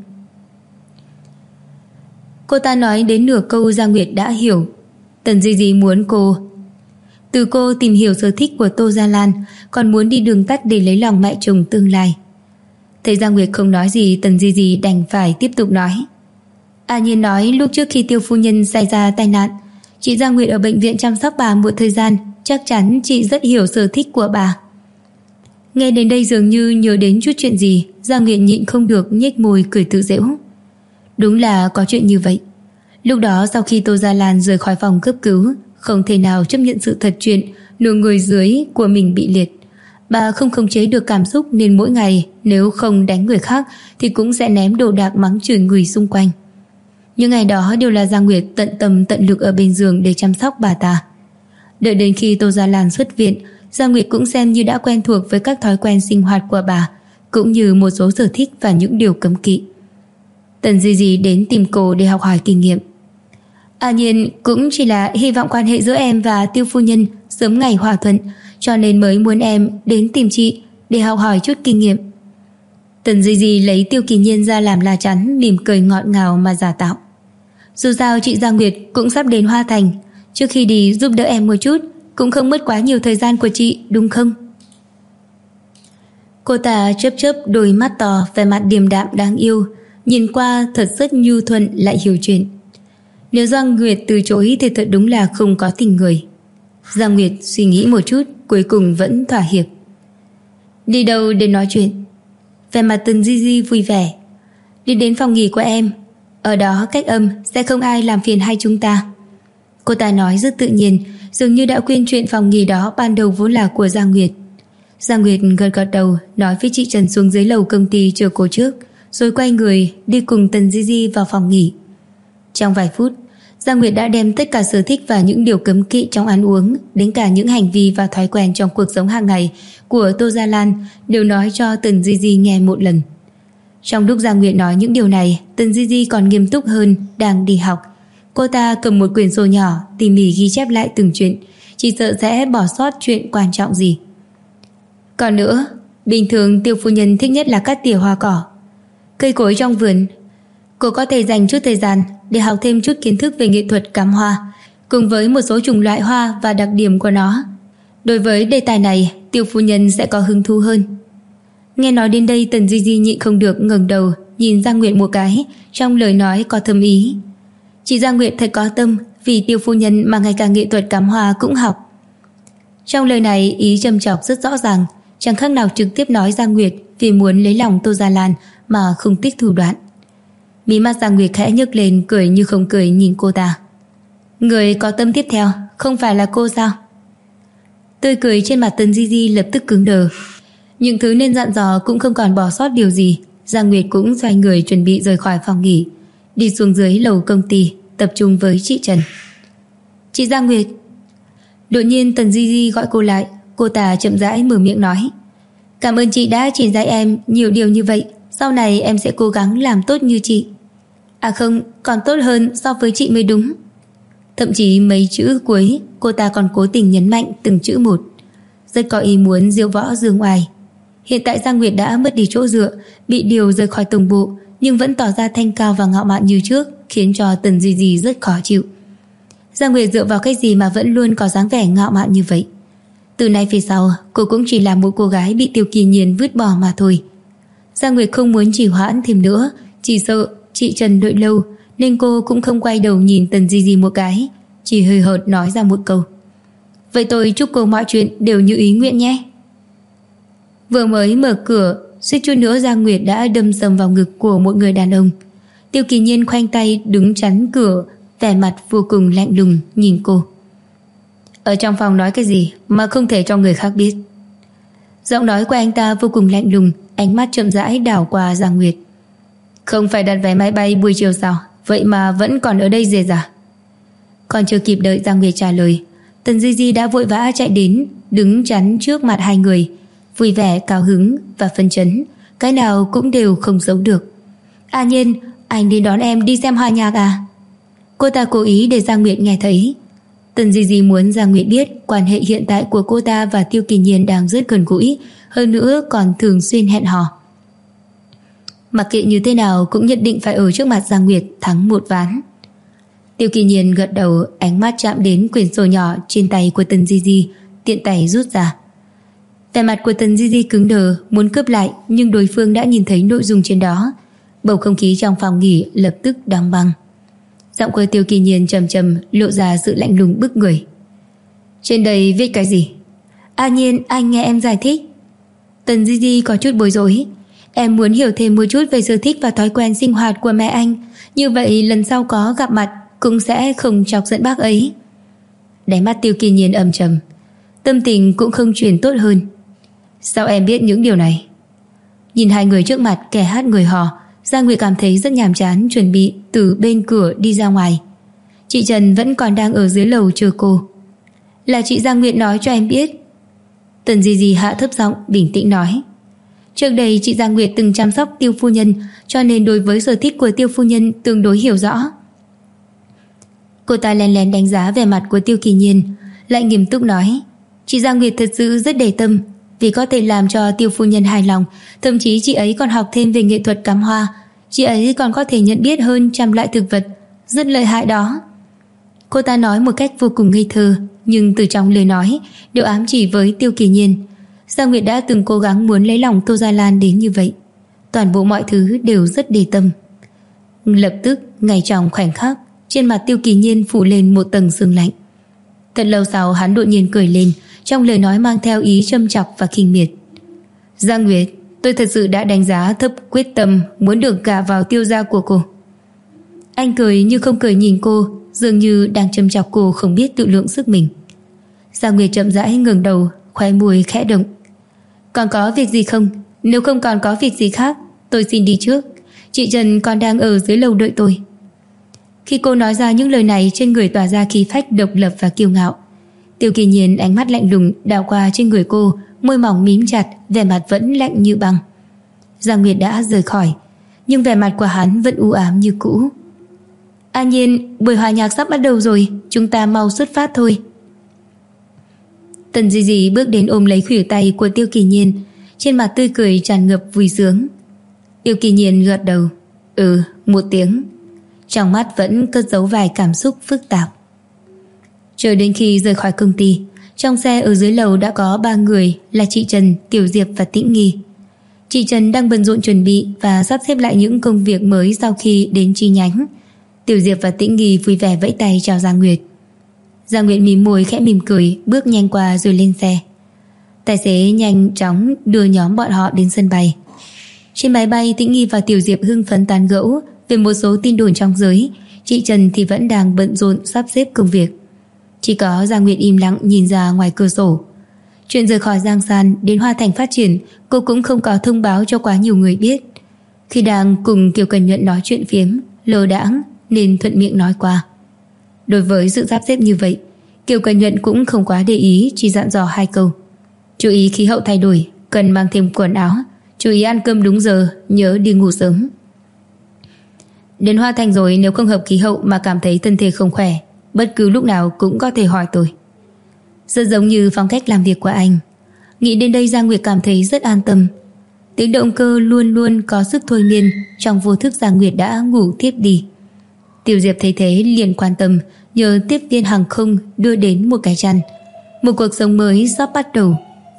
Cô ta nói đến nửa câu Giang Nguyệt đã hiểu. Tần Di Di muốn từ cô tìm hiểu sở thích của Tô Gia Lan, còn muốn đi đường tắt để lấy lòng mẹ chồng tương lai. Thấy Giang Nguyệt không nói gì, Tần Di Di đành phải tiếp tục nói. Nhiên nói lúc trước khi Tiêu phu nhân xảy ra tai nạn, chị Giang Nguyệt ở bệnh viện chăm sóc bà một thời gian, chắc chắn chị rất hiểu sở thích của bà. Nghe đến đây dường như nhớ đến chút chuyện gì, Giang Nguyệt nhịn không được nhếch môi cười tự giễu. Đúng là có chuyện như vậy. Lúc đó sau khi Tô Gia Lan rời khỏi phòng cấp cứu, không thể nào chấp nhận sự thật chuyện nửa người dưới của mình bị liệt. Bà không khống chế được cảm xúc nên mỗi ngày nếu không đánh người khác thì cũng sẽ ném đồ đạc mắng chửi người xung quanh. Những ngày đó đều là Giang Nguyệt tận tâm tận lực ở bên giường để chăm sóc bà ta. Đợi đến khi Tô Gia Lan xuất viện, Giang Nguyệt cũng xem như đã quen thuộc với các thói quen sinh hoạt của bà, cũng như một số sở thích và những điều cấm kỵ. Tần Di Di đến tìm cô để học hỏi kinh nghiệm. Nhiên cũng chỉ là hy vọng quan hệ giữa em và Tiêu phu nhân sớm ngày hòa thuận, cho nên mới muốn em đến tìm chị để học hỏi chút kinh nghiệm. Tần Di Di lấy Tiêu Kỳ Nhiên ra làm la chắn, mỉm cười ngọt ngào mà giả tạo. Dù sao chị Giang Nguyệt cũng sắp đến Hoa Thành, trước khi đi giúp đỡ em một chút, cũng không mất quá nhiều thời gian của chị, đúng không? Cô ta chớp chớp đôi mắt to, vẻ mặt điềm đạm đáng yêu, nhìn qua thật rất nhu thuận lại hiểu chuyện. Nếu Giang Nguyệt từ chối thì thật đúng là không có tình người. Giang Nguyệt suy nghĩ một chút, cuối cùng vẫn thỏa hiệp. Đi đâu để nói chuyện? Vẻ mặt Tần Di Di vui vẻ. Đi đến phòng nghỉ của em, ở đó cách âm, sẽ không ai làm phiền hai chúng ta. Cô ta nói rất tự nhiên, dường như đã quên chuyện phòng nghỉ đó ban đầu vốn là của Giang Nguyệt. Giang Nguyệt gật gật đầu, nói với chị Trần xuống dưới lầu công ty chờ cô trước, rồi quay người đi cùng Tần Di Di vào phòng nghỉ. Trong vài phút, Giang Nguyệt đã đem tất cả sở thích và những điều cấm kỵ trong ăn uống, đến cả những hành vi và thói quen trong cuộc sống hàng ngày của Tô Gia Lan đều nói cho Tần Di Di nghe một lần. Trong lúc Giang Nguyệt nói những điều này, Tần Di Di còn nghiêm túc hơn, đang đi học. Cô ta cầm một quyển sổ nhỏ, tỉ mỉ ghi chép lại từng chuyện, chỉ sợ sẽ bỏ sót chuyện quan trọng gì. Còn nữa, bình thường Tiêu phu nhân thích nhất là cắt tỉa hoa cỏ, cây cối trong vườn. Cô có thể dành chút thời gian để học thêm chút kiến thức về nghệ thuật cắm hoa, cùng với một số chủng loại hoa và đặc điểm của nó. Đối với đề tài này, Tiêu phu nhân sẽ có hứng thú hơn. Nghe nói đến đây, Tần Di Di nhịn không được ngẩng đầu nhìn Giang Nguyệt một cái, trong lời nói có thâm ý. Chị Giang Nguyệt thật có tâm, vì Tiêu phu nhân mà ngay cả nghệ thuật cắm hoa cũng học. Trong lời này ý châm chọc rất rõ ràng, chẳng khác nào trực tiếp nói Giang Nguyệt vì muốn lấy lòng Tô Gia Lan mà không tiếc thủ đoạn. Mí mắt Giang Nguyệt khẽ nhấc lên, cười như không cười nhìn cô ta. Người có tâm tiếp theo không phải là cô sao? Tươi cười trên mặt Tần Di Di lập tức cứng đờ. Những thứ nên dặn dò cũng không còn bỏ sót điều gì. Giang Nguyệt cũng xoay người chuẩn bị rời khỏi phòng nghỉ, đi xuống dưới lầu công ty tập trung với chị Trần. Chị Giang Nguyệt. Đột nhiên Tần Di Di gọi cô lại. Cô ta chậm rãi mở miệng nói, cảm ơn chị đã chỉ dạy em nhiều điều như vậy. Sau này em sẽ cố gắng làm tốt như chị. À không, còn tốt hơn so với chị mới đúng. Thậm chí mấy chữ cuối cô ta còn cố tình nhấn mạnh từng chữ một, rất có ý muốn diễu võ dương oai. Hiện tại Giang Nguyệt đã mất đi chỗ dựa, bị điều rời khỏi tổng bộ, nhưng vẫn tỏ ra thanh cao và ngạo mạn như trước, khiến cho Tần Di Di rất khó chịu. Giang Nguyệt dựa vào cái gì mà vẫn luôn có dáng vẻ ngạo mạn như vậy? Từ nay về sau cô cũng chỉ là một cô gái bị Tiêu Kỳ Nhiên vứt bỏ mà thôi. Giang Nguyệt không muốn trì hoãn thêm nữa, chỉ sợ chị Trần đợi lâu, nên cô cũng không quay đầu nhìn Tần Di Di một cái, chỉ hơi hợt nói ra một câu, vậy tôi chúc cô mọi chuyện đều như ý nguyện nhé. Vừa mới mở cửa, suýt chút nữa Giang Nguyệt đã đâm sầm vào ngực của một người đàn ông. Tiêu Kỳ Nhiên khoanh tay đứng chắn cửa, vẻ mặt vô cùng lạnh lùng nhìn cô. Ở trong phòng nói cái gì mà không thể cho người khác biết? Giọng nói của anh ta vô cùng lạnh lùng, ánh mắt chậm rãi đảo qua Giang Nguyệt. Không phải đặt vé máy bay buổi chiều sao? Vậy mà vẫn còn ở đây dè dà. Còn chưa kịp đợi Giang Nguyệt trả lời, Tần Di Di đã vội vã chạy đến, đứng chắn trước mặt hai người, vui vẻ, cao hứng và phấn chấn, cái nào cũng đều không giấu được. À Nhiên, anh đi đón em đi xem hòa nhạc à? Cô ta cố ý để Giang Nguyệt nghe thấy. Tần Di Di muốn Giang Nguyệt biết quan hệ hiện tại của cô ta và Tiêu Kỳ Nhiên đang rất gần gũi, hơn nữa còn thường xuyên hẹn hò. Mặc kệ như thế nào cũng nhất định phải ở trước mặt Giang Nguyệt thắng một ván. Tiêu Kỳ Nhiên gật đầu, ánh mắt chạm đến quyển sổ nhỏ trên tay của Tần Di Di, tiện tay rút ra. Vẻ mặt của Tần Di Di cứng đờ, muốn cướp lại, nhưng đối phương đã nhìn thấy nội dung trên đó. Bầu không khí trong phòng nghỉ lập tức đóng băng. Giọng của Tiêu Kỳ Nhiên trầm trầm, lộ ra sự lạnh lùng bức người. Trên đây viết cái gì? À Nhiên, anh nghe em giải thích. Tần Di Di có chút bối rối. Em muốn hiểu thêm một chút về sở thích và thói quen sinh hoạt của mẹ anh, như vậy lần sau có gặp mặt cũng sẽ không chọc giận bác ấy. Đáy mắt Tiêu Kỳ Nhiên âm trầm, tâm tình cũng không chuyển tốt hơn. Sao em biết những điều này? Nhìn hai người trước mặt kẻ hát người hò, Giang Nguyệt cảm thấy rất nhàm chán, chuẩn bị từ bên cửa đi ra ngoài. Chị Trần vẫn còn đang ở dưới lầu chờ cô. Là chị Giang Nguyệt nói cho em biết. Tần Di Di hạ thấp giọng bình tĩnh nói. Trước đây chị Giang Nguyệt từng chăm sóc Tiêu phu nhân, cho nên đối với sở thích của Tiêu phu nhân tương đối hiểu rõ. Cô ta lén lén đánh giá vẻ mặt của Tiêu Kỳ Nhiên, lại nghiêm túc nói, chị Giang Nguyệt thật sự rất để tâm, vì có thể làm cho Tiêu phu nhân hài lòng. Thậm chí chị ấy còn học thêm về nghệ thuật cắm hoa. Chị ấy còn có thể nhận biết hơn 100 loại thực vật, rất lợi hại đó. Cô ta nói một cách vô cùng ngây thơ, nhưng từ trong lời nói đều ám chỉ với Tiêu Kỳ Nhiên. Giang Nguyệt đã từng cố gắng muốn lấy lòng Tô Gia Lan đến như vậy. Toàn bộ mọi thứ đều rất để tâm. Lập tức, ngay trong khoảnh khắc, trên mặt Tiêu Kỳ Nhiên phủ lên một tầng sương lạnh. Thật lâu sau hắn đột nhiên cười lên, trong lời nói mang theo ý châm chọc và khinh miệt. Giang Nguyệt, tôi thật sự đã đánh giá thấp quyết tâm muốn được gả vào Tiêu gia của cô. Anh cười như không cười nhìn cô, dường như đang châm chọc cô không biết tự lượng sức mình. Giang Nguyệt chậm rãi ngẩng đầu, khóe môi khẽ động. Còn có việc gì không? Nếu không còn có việc gì khác, tôi xin đi trước. Chị Trần còn đang ở dưới lầu đợi tôi. Khi cô nói ra những lời này, trên người tỏa ra khí phách độc lập và kiêu ngạo. Tiêu Kỳ Nhiên ánh mắt lạnh lùng đảo qua trên người cô, môi mỏng mím chặt, vẻ mặt vẫn lạnh như băng. Giang Nguyệt đã rời khỏi, nhưng vẻ mặt của hắn vẫn u ám như cũ. An Nhiên, buổi hòa nhạc sắp bắt đầu rồi, chúng ta mau xuất phát thôi. Tần Di Di bước đến ôm lấy khuỷu tay của Tiêu Kỳ Nhiên, trên mặt tươi cười tràn ngập vui sướng. Tiêu Kỳ Nhiên gật đầu. Một tiếng. Trong mắt vẫn cất giấu vài cảm xúc phức tạp. Chờ đến khi rời khỏi công ty, trong xe ở dưới lầu đã có 3 người là chị Trần, Tiểu Diệp và Tĩnh Nghi. Chị Trần đang bận rộn chuẩn bị và sắp xếp lại những công việc mới sau khi đến chi nhánh. Tiểu Diệp và Tĩnh Nghi vui vẻ vẫy tay chào Giang Nguyệt. Giang Nguyệt mím môi khẽ mỉm cười, bước nhanh qua rồi lên xe. Tài xế nhanh chóng đưa nhóm bọn họ đến sân bay. Trên máy bay, Tĩnh Nghi và Tiểu Diệp hưng phấn tán gẫu về một số tin đồn trong giới. Chị Trần thì vẫn đang bận rộn sắp xếp công việc. Chỉ có Giang Nguyệt im lặng nhìn ra ngoài cửa sổ. Chuyện rời khỏi Giang San đến Hoa Thành phát triển, cô cũng không có thông báo cho quá nhiều người biết. Khi đang cùng Kiều Cần Nhuận nói chuyện phiếm, lơ đãng nên thuận miệng nói qua. Đối với sự sắp xếp như vậy, Kiều Cần Nhuận cũng không quá để ý, chỉ dặn dò 2 câu. Chú ý khí hậu thay đổi, cần mang thêm quần áo, chú ý ăn cơm đúng giờ, nhớ đi ngủ sớm. Đến Hoa Thành rồi, nếu không hợp khí hậu mà cảm thấy thân thể không khỏe, bất cứ lúc nào cũng có thể hỏi tôi. Rất giống như phong cách làm việc của anh. Nghĩ đến đây, Giang Nguyệt cảm thấy rất an tâm. Tiếng động cơ luôn luôn có sức thôi miên. Trong vô thức Giang Nguyệt đã ngủ thiếp đi. Tiểu Diệp thấy thế liền quan tâm, nhờ tiếp viên hàng không đưa đến một cái chăn. Một cuộc sống mới sắp bắt đầu.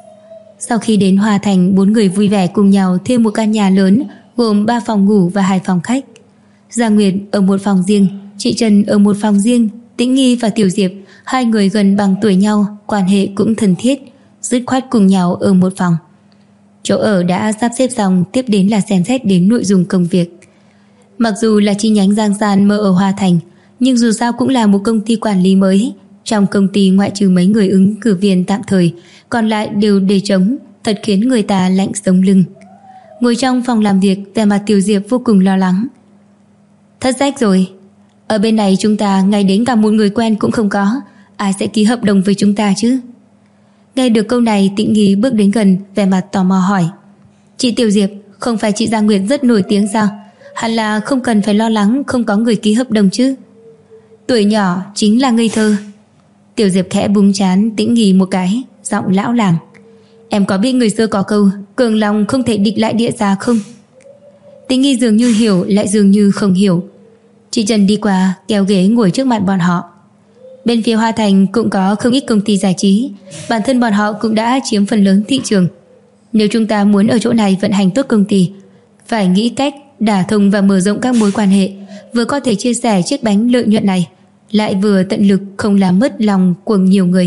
Sau khi đến Hoa Thành, 4 người vui vẻ cùng nhau thuê một căn nhà lớn gồm 3 phòng ngủ và 2 phòng khách. Giang Nguyệt ở một phòng riêng, chị Trần ở một phòng riêng. Tĩnh Nghi và Tiểu Diệp, 2 người gần bằng tuổi nhau, quan hệ cũng thân thiết, dứt khoát cùng nhau ở một phòng. Chỗ ở đã sắp xếp xong, tiếp đến là xem xét đến nội dung công việc. Mặc dù là chi nhánh Giang San mở ở Hoa Thành, nhưng dù sao cũng là một công ty quản lý mới. Trong công ty ngoại trừ mấy người ứng cử viên tạm thời, còn lại đều để trống, thật khiến người ta lạnh sống lưng. Ngồi trong phòng làm việc, vẻ mặt Tiểu Diệp vô cùng lo lắng. Thất sách rồi. Ở bên này chúng ta ngay đến cả một người quen cũng không có, ai sẽ ký hợp đồng với chúng ta chứ? Nghe được câu này, Tĩnh Nghi bước đến gần, vẻ mặt tò mò hỏi. Chị Tiểu Diệp, không phải chị Giang Nguyệt rất nổi tiếng sao? Hẳn là không cần phải lo lắng không có người ký hợp đồng chứ? Tuổi nhỏ chính là ngây thơ. Tiểu Diệp khẽ búng trán Tĩnh Nghi một cái, giọng lão làng. Em có biết người xưa có câu cường lòng không thể địch lại địa già không? Tĩnh Nghi dường như hiểu lại dường như không hiểu. Chị Trần đi qua kéo ghế ngồi trước mặt bọn họ. Bên phía Hoa Thành cũng có không ít công ty giải trí, bản thân bọn họ cũng đã chiếm phần lớn thị trường. Nếu chúng ta muốn ở chỗ này vận hành tốt công ty, phải nghĩ cách đả thông và mở rộng các mối quan hệ, vừa có thể chia sẻ chiếc bánh lợi nhuận này, lại vừa tận lực không làm mất lòng của nhiều người.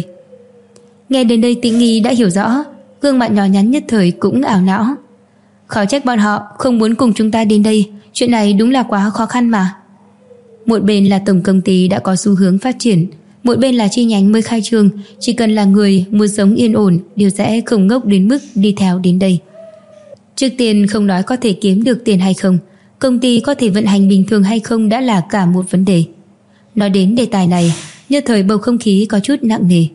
Nghe đến đây, Tĩnh Nghi đã hiểu rõ, gương mặt nhỏ nhắn nhất thời cũng ảo não. Khó trách bọn họ không muốn cùng chúng ta đến đây, chuyện này đúng là quá khó khăn mà. Một bên là tổng công ty đã có xu hướng phát triển, một bên là chi nhánh mới khai trương, chỉ cần là người muốn sống yên ổn đều sẽ không ngốc đến mức đi theo đến đây. Trước tiên không nói có thể kiếm được tiền hay không, công ty có thể vận hành bình thường hay không đã là cả một vấn đề. Nói đến đề tài này, nhất thời bầu không khí có chút nặng nề.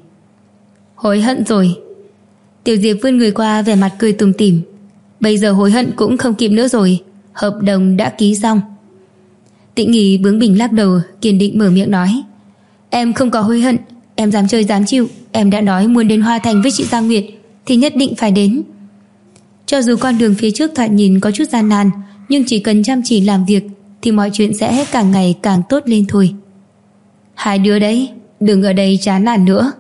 Hối hận rồi. Tiểu Diệp vươn người qua, vẻ mặt cười tủm tỉm. Bây giờ hối hận cũng không kịp nữa rồi, hợp đồng đã ký xong. Tĩnh Nghi bướng bỉnh lắc đầu, kiên định mở miệng nói. Em không có hối hận, em dám chơi dám chịu. Em đã nói muốn đến Hoa Thành với chị Giang Nguyệt thì nhất định phải đến. Cho dù con đường phía trước thoạt nhìn có chút gian nan, nhưng chỉ cần chăm chỉ làm việc thì mọi chuyện sẽ càng ngày càng tốt lên thôi. Hai đứa đấy, đừng ở đây chán nản nữa.